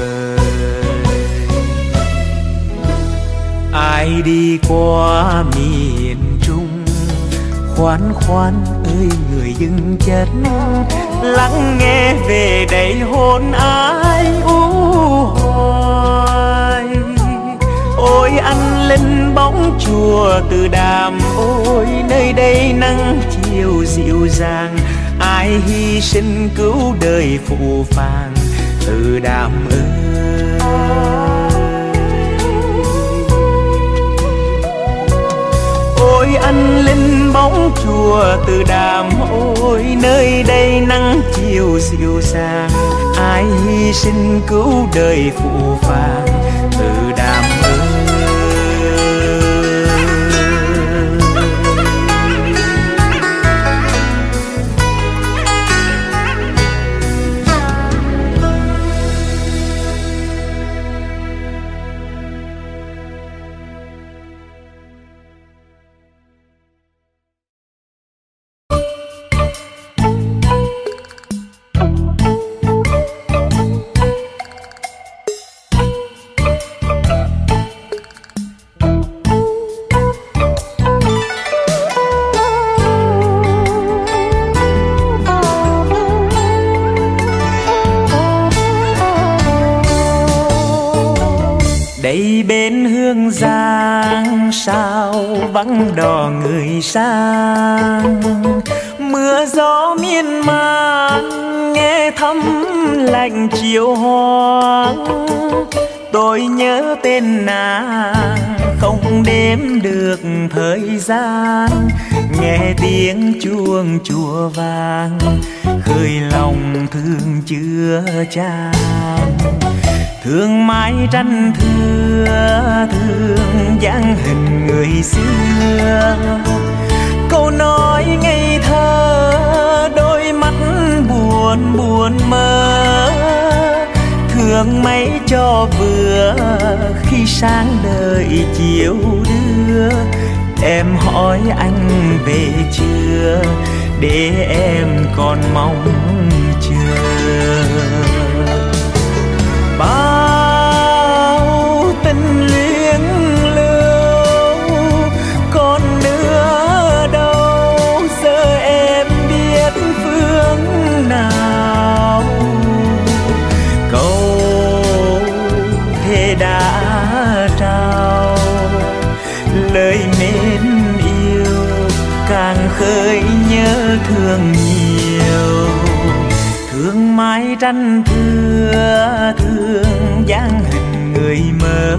Ai đi qua miền Trung, khoan khoan ơi người dừng chân, lắng nghe về đây hôn ai u hoài. Ôi anh linh bóng chùa Từ Đàm, ôi nơi đây nắng chiều dịu dàng, ai hy sinh cứu đời phụ phàng Từ Đàm ơi. Ôi anh linh bóng chùa Từ Đàm, ôi nơi đây nắng chiều dịu dàng, ai hy sinh cứu đời phụ phàng Từ Đàm ơi. Đây bên Hương Giang sao vắng đò người sang, mưa gió miên man nghe thấm lạnh chiều hoang. Tôi nhớ tên nàng không đếm được thời gian, nghe tiếng chuông chùa vang khơi lòng thương chưa chan. Thương mái tranh thưa thương dáng hình người xưa, câu nói ngây thơ đôi mắt buồn buồn mơ. Thương mấy cho vừa khi sáng đợi chiều đưa, em hỏi anh về chưa để em còn mong chờ. Bao tình luyến lưu còn nữa đâu, giờ em biết phương nào. Câu thề đã trao, lời mến yêu càng khơi nhớ thương nhiều. Thương mái tranh thưa thương dáng hình người mơ,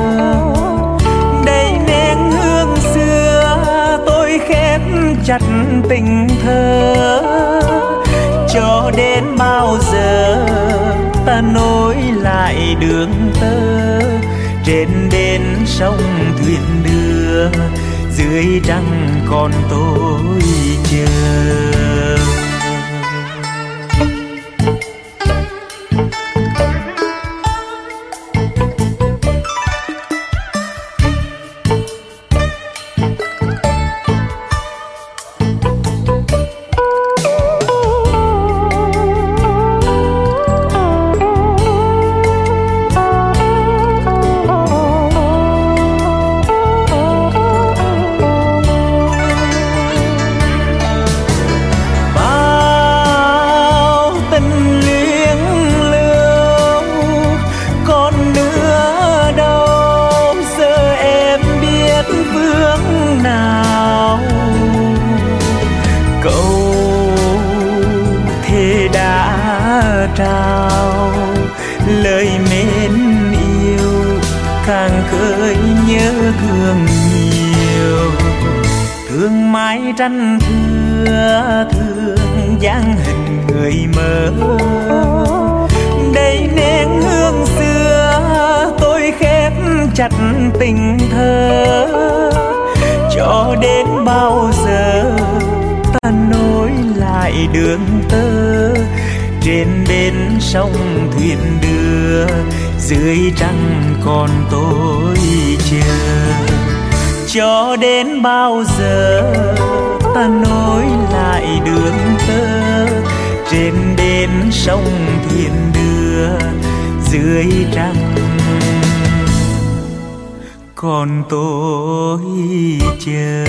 đây nén hương xưa tôi khép chặt tình thơ. Cho đến bao giờ ta nối lại đường tơ, trên bên sông thuyền đưa dưới trăng còn tôi chờ. Bye. trao lời mến yêu, càng khơi nhớ thương nhiều. Thương mãi tranh thưa thương dáng hình người mơ, đây nén hương xưa tôi khép chặt tình thơ. Cho đến bao giờ ta nối lại đường tơ, trên bến sông thuyền đưa, dưới trăng còn tôi chờ. Cho đến bao giờ ta nối lại đường tơ, trên bến sông thuyền đưa, dưới trăng còn tôi chờ.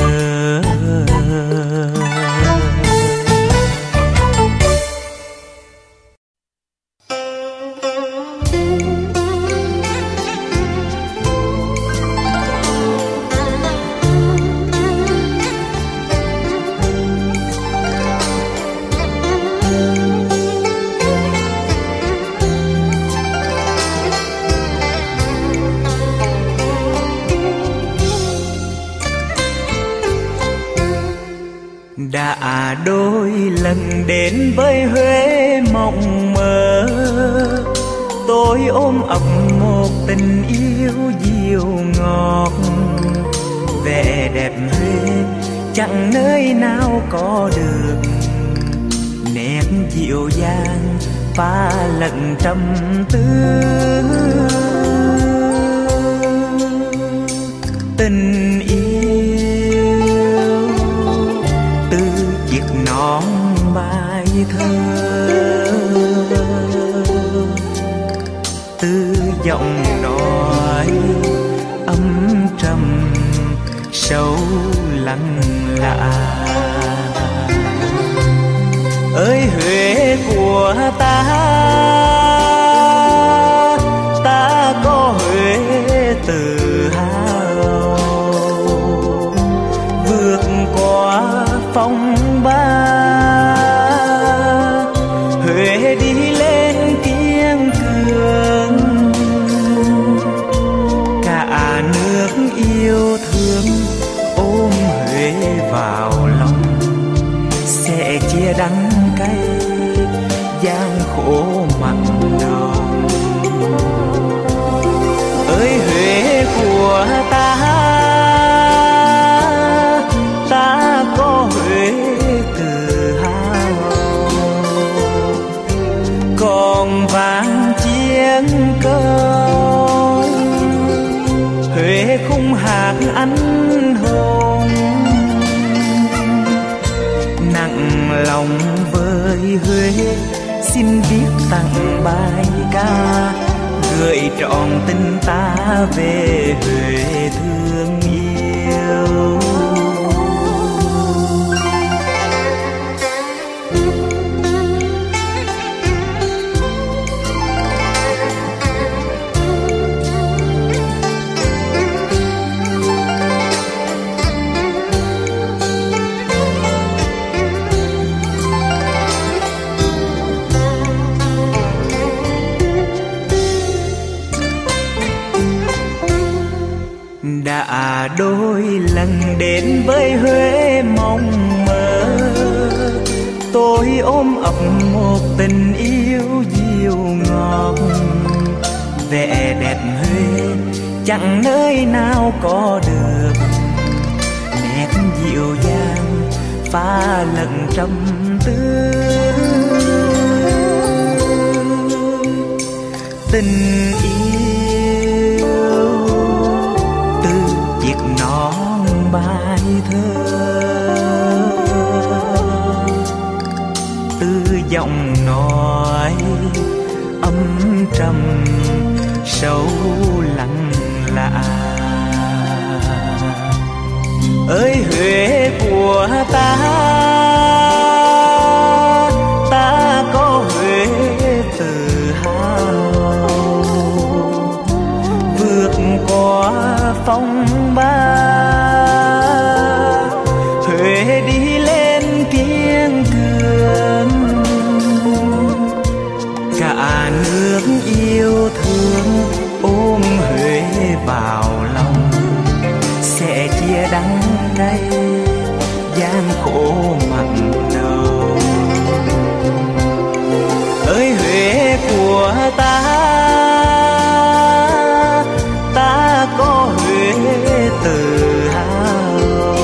Đã đôi lần đến với Huế mộng mơ, tôi ôm ấp một tình yêu dịu ngọt. Vẻ đẹp Huế chẳng nơi nào có được, nét dịu dàng pha lẫn trầm tư. Tình yêu từ chiếc nón bài thơ, từ giọng nói âm trầm sâu lắng lạ. Ơi Huế của ta, ta có Huế tự hào, vượt qua phong ba. Huế đi lên kiên cường, cả nước yêu thương ôm Huế vào lòng, sẽ chia đắng cay gian khổ mặn nồng. Ơi Huế của ta, ta có Huế tự hào, còn vang chiến công Huế khung hạt anh hùng. Nặng lòng với Huế xin viết tặng bài ca, gửi trọn tình ta về Huế thương yêu. Đã đôi lần đến với Huế mộng mơ, tôi ôm ấp một tình yêu dịu ngọt. Vẻ đẹp Huế chẳng nơi nào có được, nét dịu dàng pha lẫn trầm tư. Tình yêu từ chiếc nón bài thơ, từ giọng nói âm trầm sâu lắng lạ. Ơi Huế của ta, ta có Huế tự hào, vượt qua phong ba. Huế đi lên kiên cường, lẽ đắng cay gian khổ mặn nồng. Ơi Huế của ta, ta có Huế tự hào,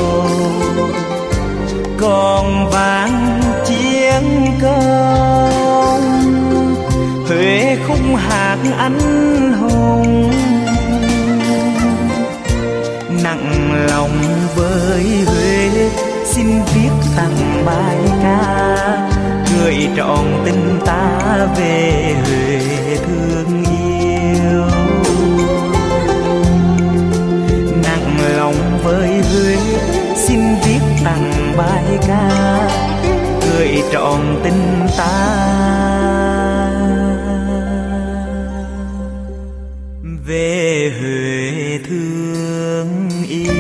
còn vang chiến công Huế khung hạt anh hùng. Nặng lòng với Huế xin viết tặng bài ca, gửi trọn tình ta về Huế thương yêu. Nặng lòng với Huế xin viết tặng bài ca, gửi trọn tình ta về Huế thương yêu.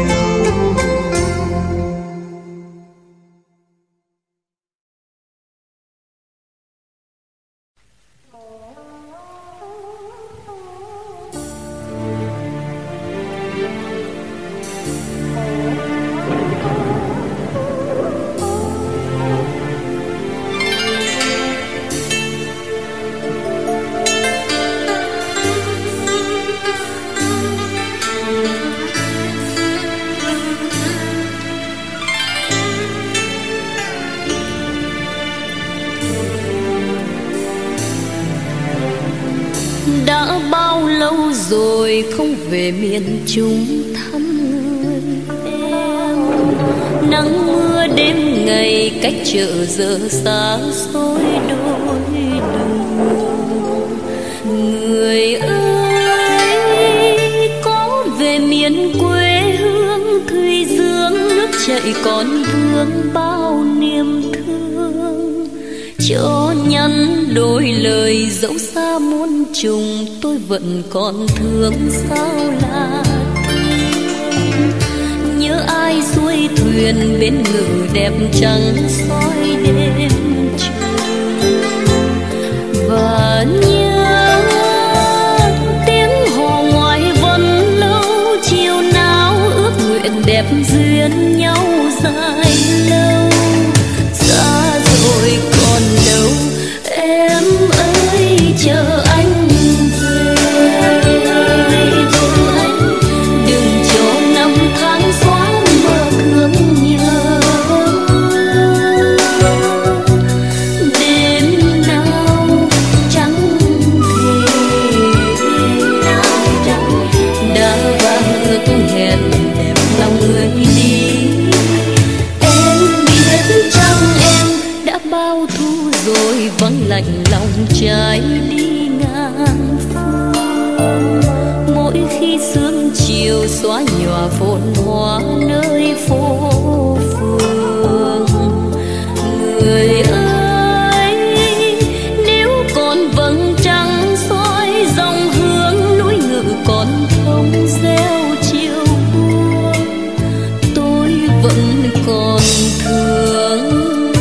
Đã bao lâu rồi không về miền Trung thăm người em. Nắng mưa đêm ngày cách chợ giờ xa xôi đôi đường. Người ơi có về miền quê hương Thủy Dương, nước chảy còn vương bao niềm thương. Cho nhắn đôi lời dẫu xa muôn trùng, tôi vẫn còn thương sao là thương. Nhớ ai xuôi thuyền bên ngự đẹp trắng soi đêm trường. Và nhớ tiếng hò ngoài vân lâu, chiều nào ước nguyện đẹp duyên nhau dài lâu. Xa rồi còn đâu em ơi, chờ anh về, chờ anh đừng cho năm tháng xóa mơ thương nhớ. Đêm nào trắng thề đã vang ước hẹn đẹp lòng người đi. Em biết chăng em đã bao thu rồi vắng lạnh lòng trái đi ngàn phương. Mỗi khi sương chiều xóa nhòa phồn hoa nơi phố phường. Người ơi nếu còn vầng trăng soi dòng hướng núi ngự còn thông reo chiều buông, tôi vẫn còn thương.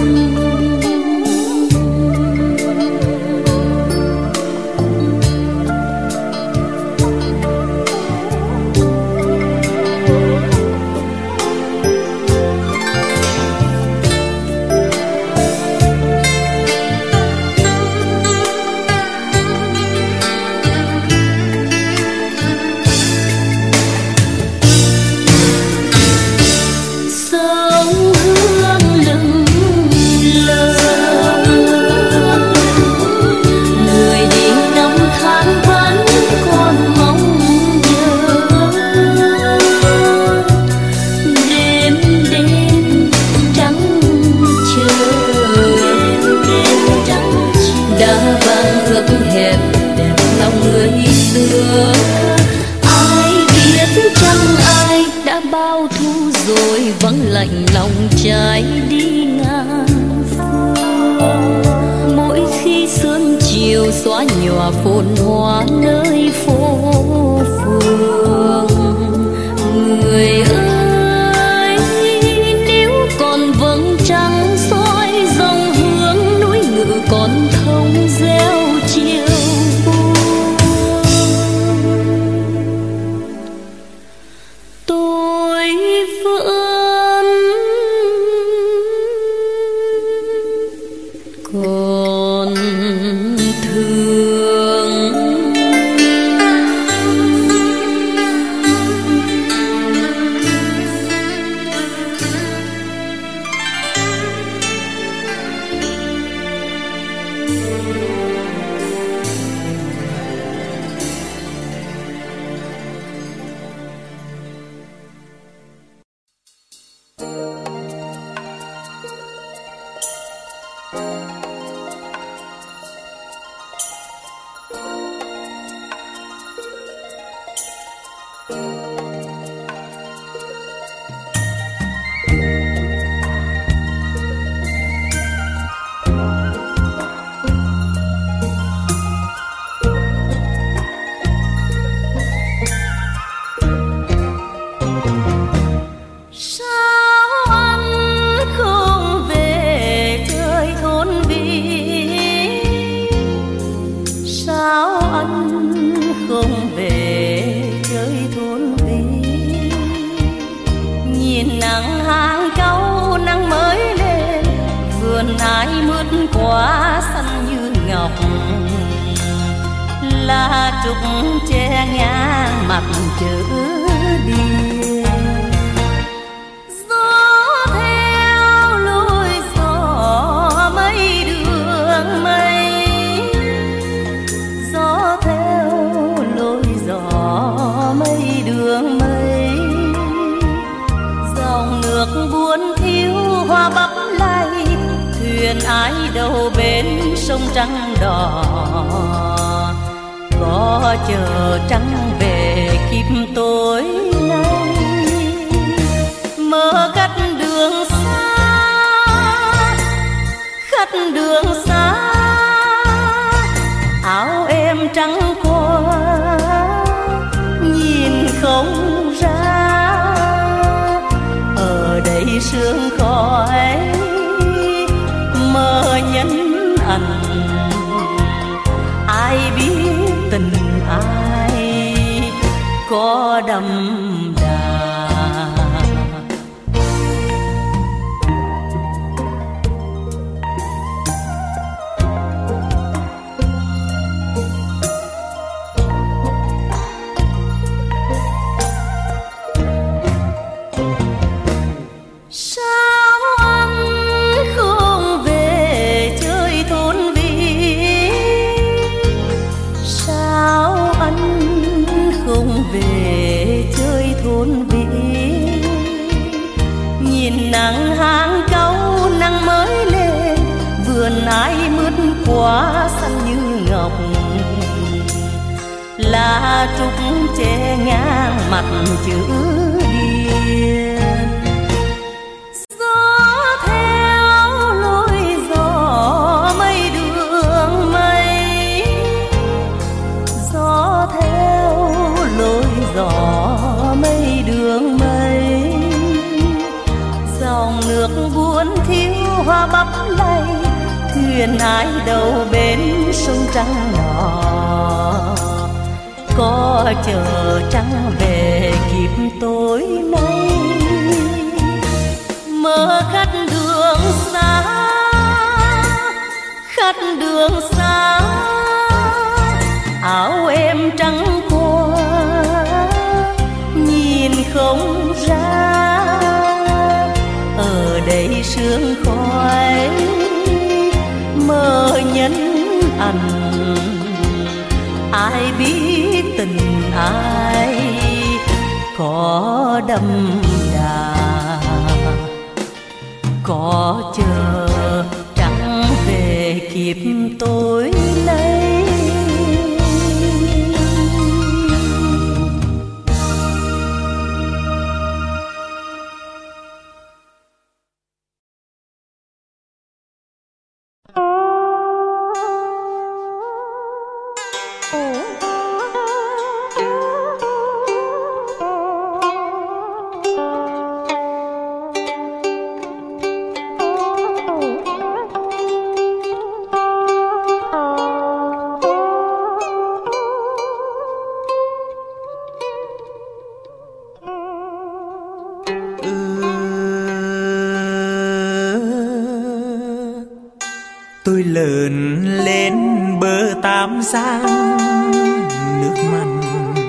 Lạnh lòng trái đi ngàn phương. Mỗi khi sương chiều xóa nhòa phồn hoa nơi phố phường. Người ơi nếu còn vầng trăng soi dòng hướng núi ngự còn thông reo chiều buông, tôi nắng hàng câu nắng mới lên, vườn ái mướt quá xanh như ngọc, lá trúc che ngang mặt chữ điên. Gió theo lối gió mây đường mây, gió theo lối gió mây đường mây, dòng nước buồn thiếu hoa bắp lay, thuyền ái đầu bên sông trắng đỏ, có chờ trắng về kịp tối nay. Mơ cắt đường xa, khất đường xa, áo em trắng qua nhìn không ra, ở đây sương khói mơ nhẫn ẩn, ai biết tình ai có đậm đà. Nắng hàng câu nắng mới lên, vườn ái mướt quá xanh như ngọc, lá trúc che ngang mặt chữ điên. Gió theo lối gió mây đường mây, gió theo lối gió mây đường mây, dòng nước buồn thiếu hoa bắp lay, thuyền ái đầu bên sông trắng đỏ, có chờ trắng về kịp tối nay. Mơ khát đường xa, khát đường xa, áo em trắng qua nhìn không ra, ở đây sương khói mơ nhẫn ẩn, ai biết tình ai có đậm đà, có chờ trắng về kịp tối nay. Tôi lớn lên bờ Tam Giang nước mặn,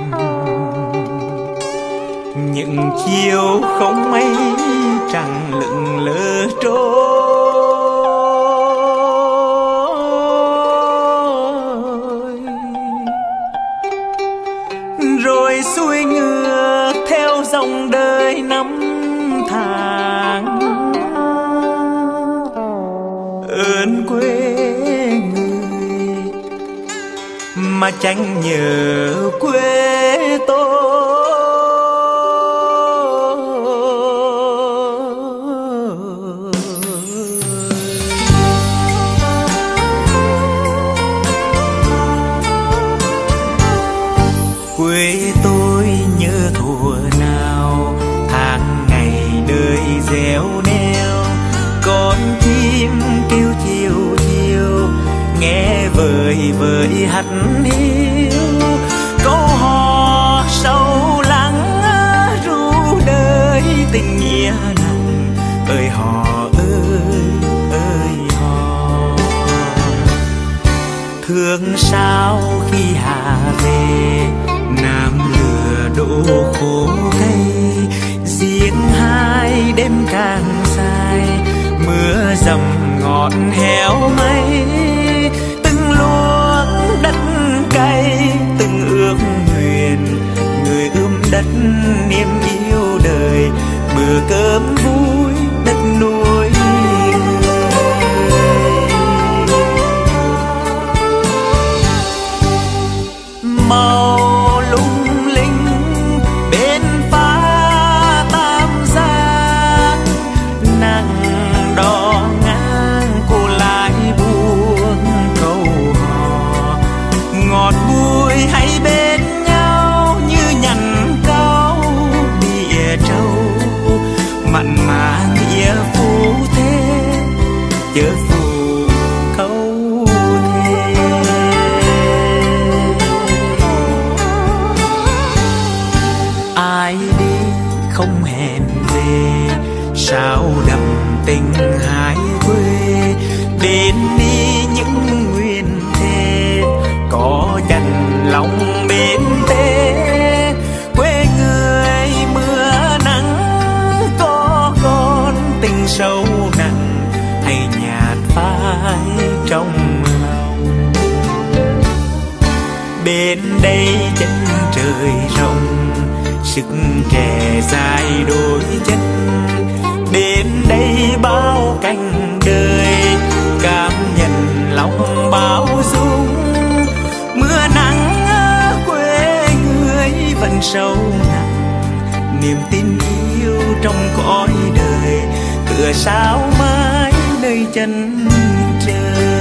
những chiều không mây trăng lững lờ trôi, rồi xuôi ngược theo dòng đời năm tháng, ơn quê người mà chẳng nhớ quê tôi. Quê tôi nhớ thuở nào tháng ngày đời dẻo neo, con chim kêu chiều chiều nghe vời vời hắt hiu, câu hò sâu lắng ru đời tình nghĩa ơi hò ơi ơi hò. Thương sao khi hạ về Nam lửa đổ khô cây, riêng hai đêm càng dài mưa dầm ngọt héo mây. Từng luống đất cay từng ước nguyện, người ươm đất niềm yêu đời, bữa cơm vui đất nuôi người. Màu lung linh bên phá tam giác, nắng đỏ ngang cô lại buông câu hò. Ngọt bùi hay bên nhau như nhằn cao địa trâu, mặn mà nghĩa phú thế chớ phù câu thề. Ai đi không hẹn về sao đậm tình hai quê, đến đi những nguyên thề có dành lòng bên tế. Quê người mưa nắng có con tình sâu nặng, hay nhạt phai trong lòng. Bên đây chân trời rộng, sức trẻ dài đôi chân. Bên đây bao cảnh đời, cảm nhận lòng bao dung. Mưa nắng ở quê người vẫn sâu nặng, niềm tin yêu trong cõi đời, tựa sao mãi nơi chân trời.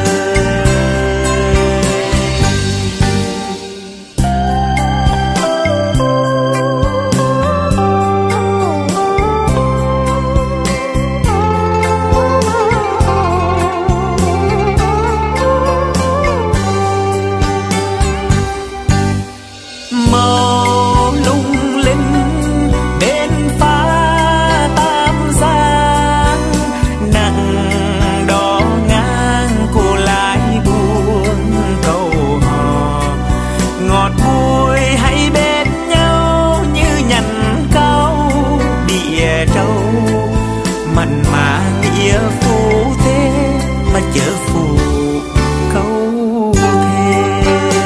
Mặn mà nghĩa phú thế mà chớ phù câu thề.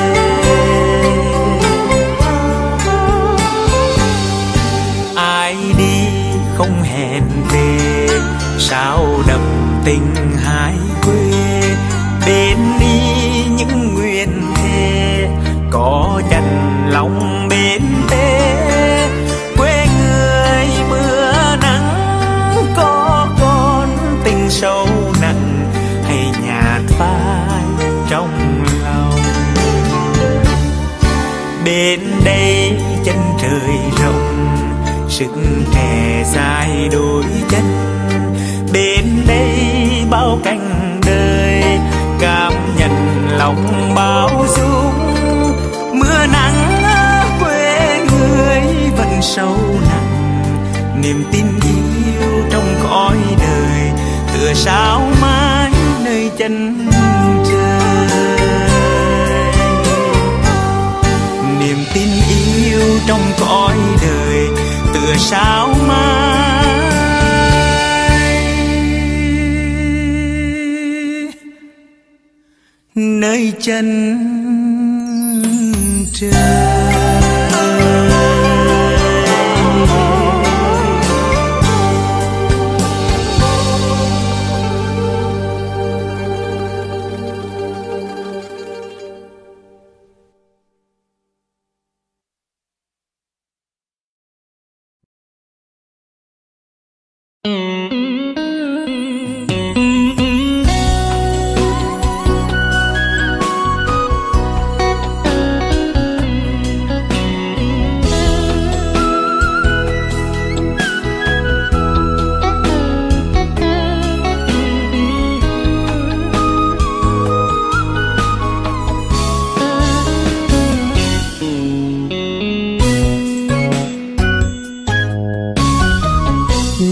Ai đi không hẹn về sao đậm tình hai quê, bên đi những nguyên thề có dành lòng bên tế. Quê người mưa nắng có con tình sâu nặng, hay nhạt phai trong lòng. Bên đây chân trời rộng, sức trẻ dài đôi chân. Bên đây bao cảnh đời, cảm nhận lòng bao dung. Mưa nắng ở quê người vẫn sâu nặng, niềm tin yêu trong cõi đời, tựa sao mãi nơi chân trời. Niềm tin yêu trong cõi đời, tựa sao mãi nơi chân trời.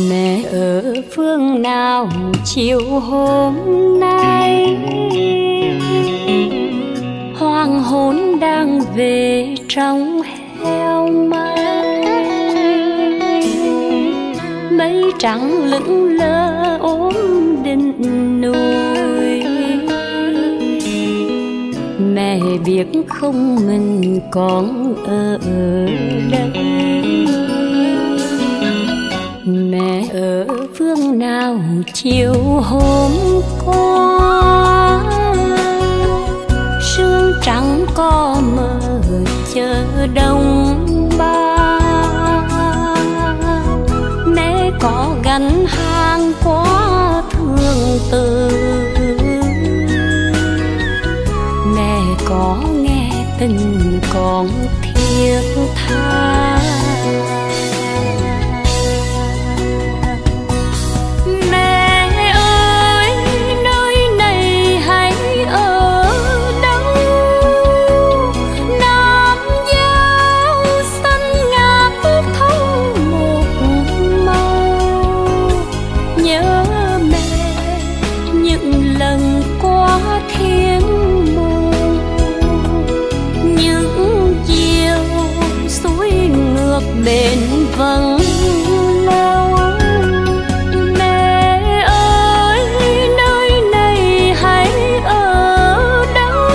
Mẹ ở phương nào chiều hôm nay, hoàng hôn đang về trong heo mây. Mây trắng lững lờ ôm đỉnh núi. Mẹ biết không mình còn ở đây. Mẹ ở phương nào chiều hôm qua, sương trắng có mờ chờ đông ba. Mẹ có gánh hàng quá thương từ, mẹ có nghe tình con thiết tha. Bên vắng lâu. Mẹ ơi nơi này hãy ở đâu,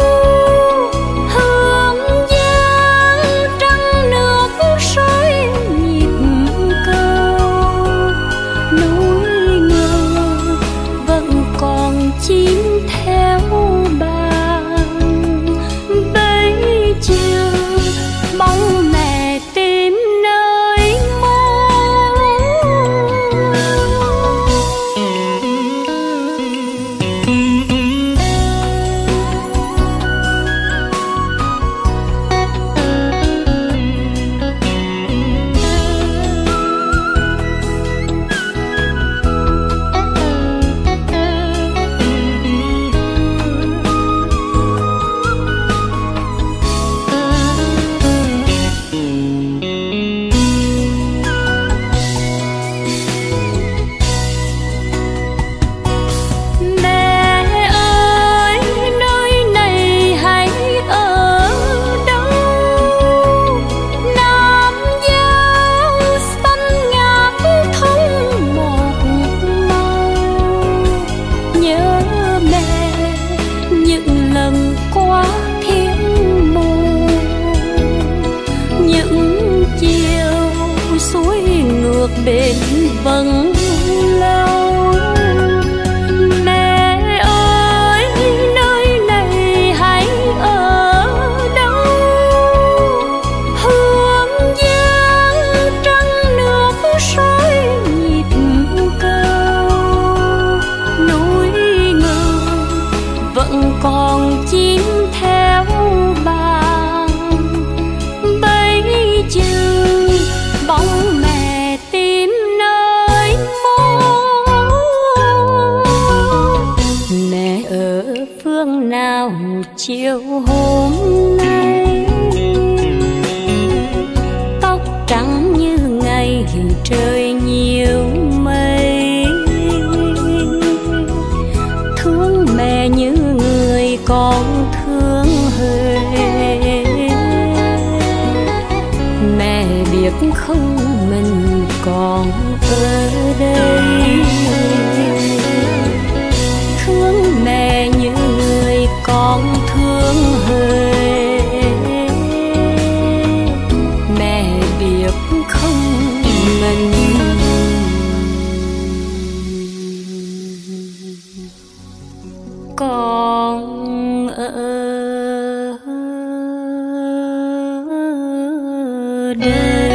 hương giang trăng nước soi nhịp cầu. Núi ngờ vẫn còn chim theo bàn, bây giờ bóng mẹ tìm bên vắng lâu. Mẹ ơi nơi này hãy ở đâu, hương giang trăng nước soi nhịp cầu. Núi ngờ vẫn còn chim theo bàn, bây giờ bóng mẹ tìm nơi mong. Mẹ ở phương nào chiều hôm nay, tóc trắng như ngày trời nhiều mây. Thương mẹ như người con thương Huế. Mẹ biết không mình còn ở đây, thương mẹ như người con thương Huế. Mẹ biết không mình còn ở đây.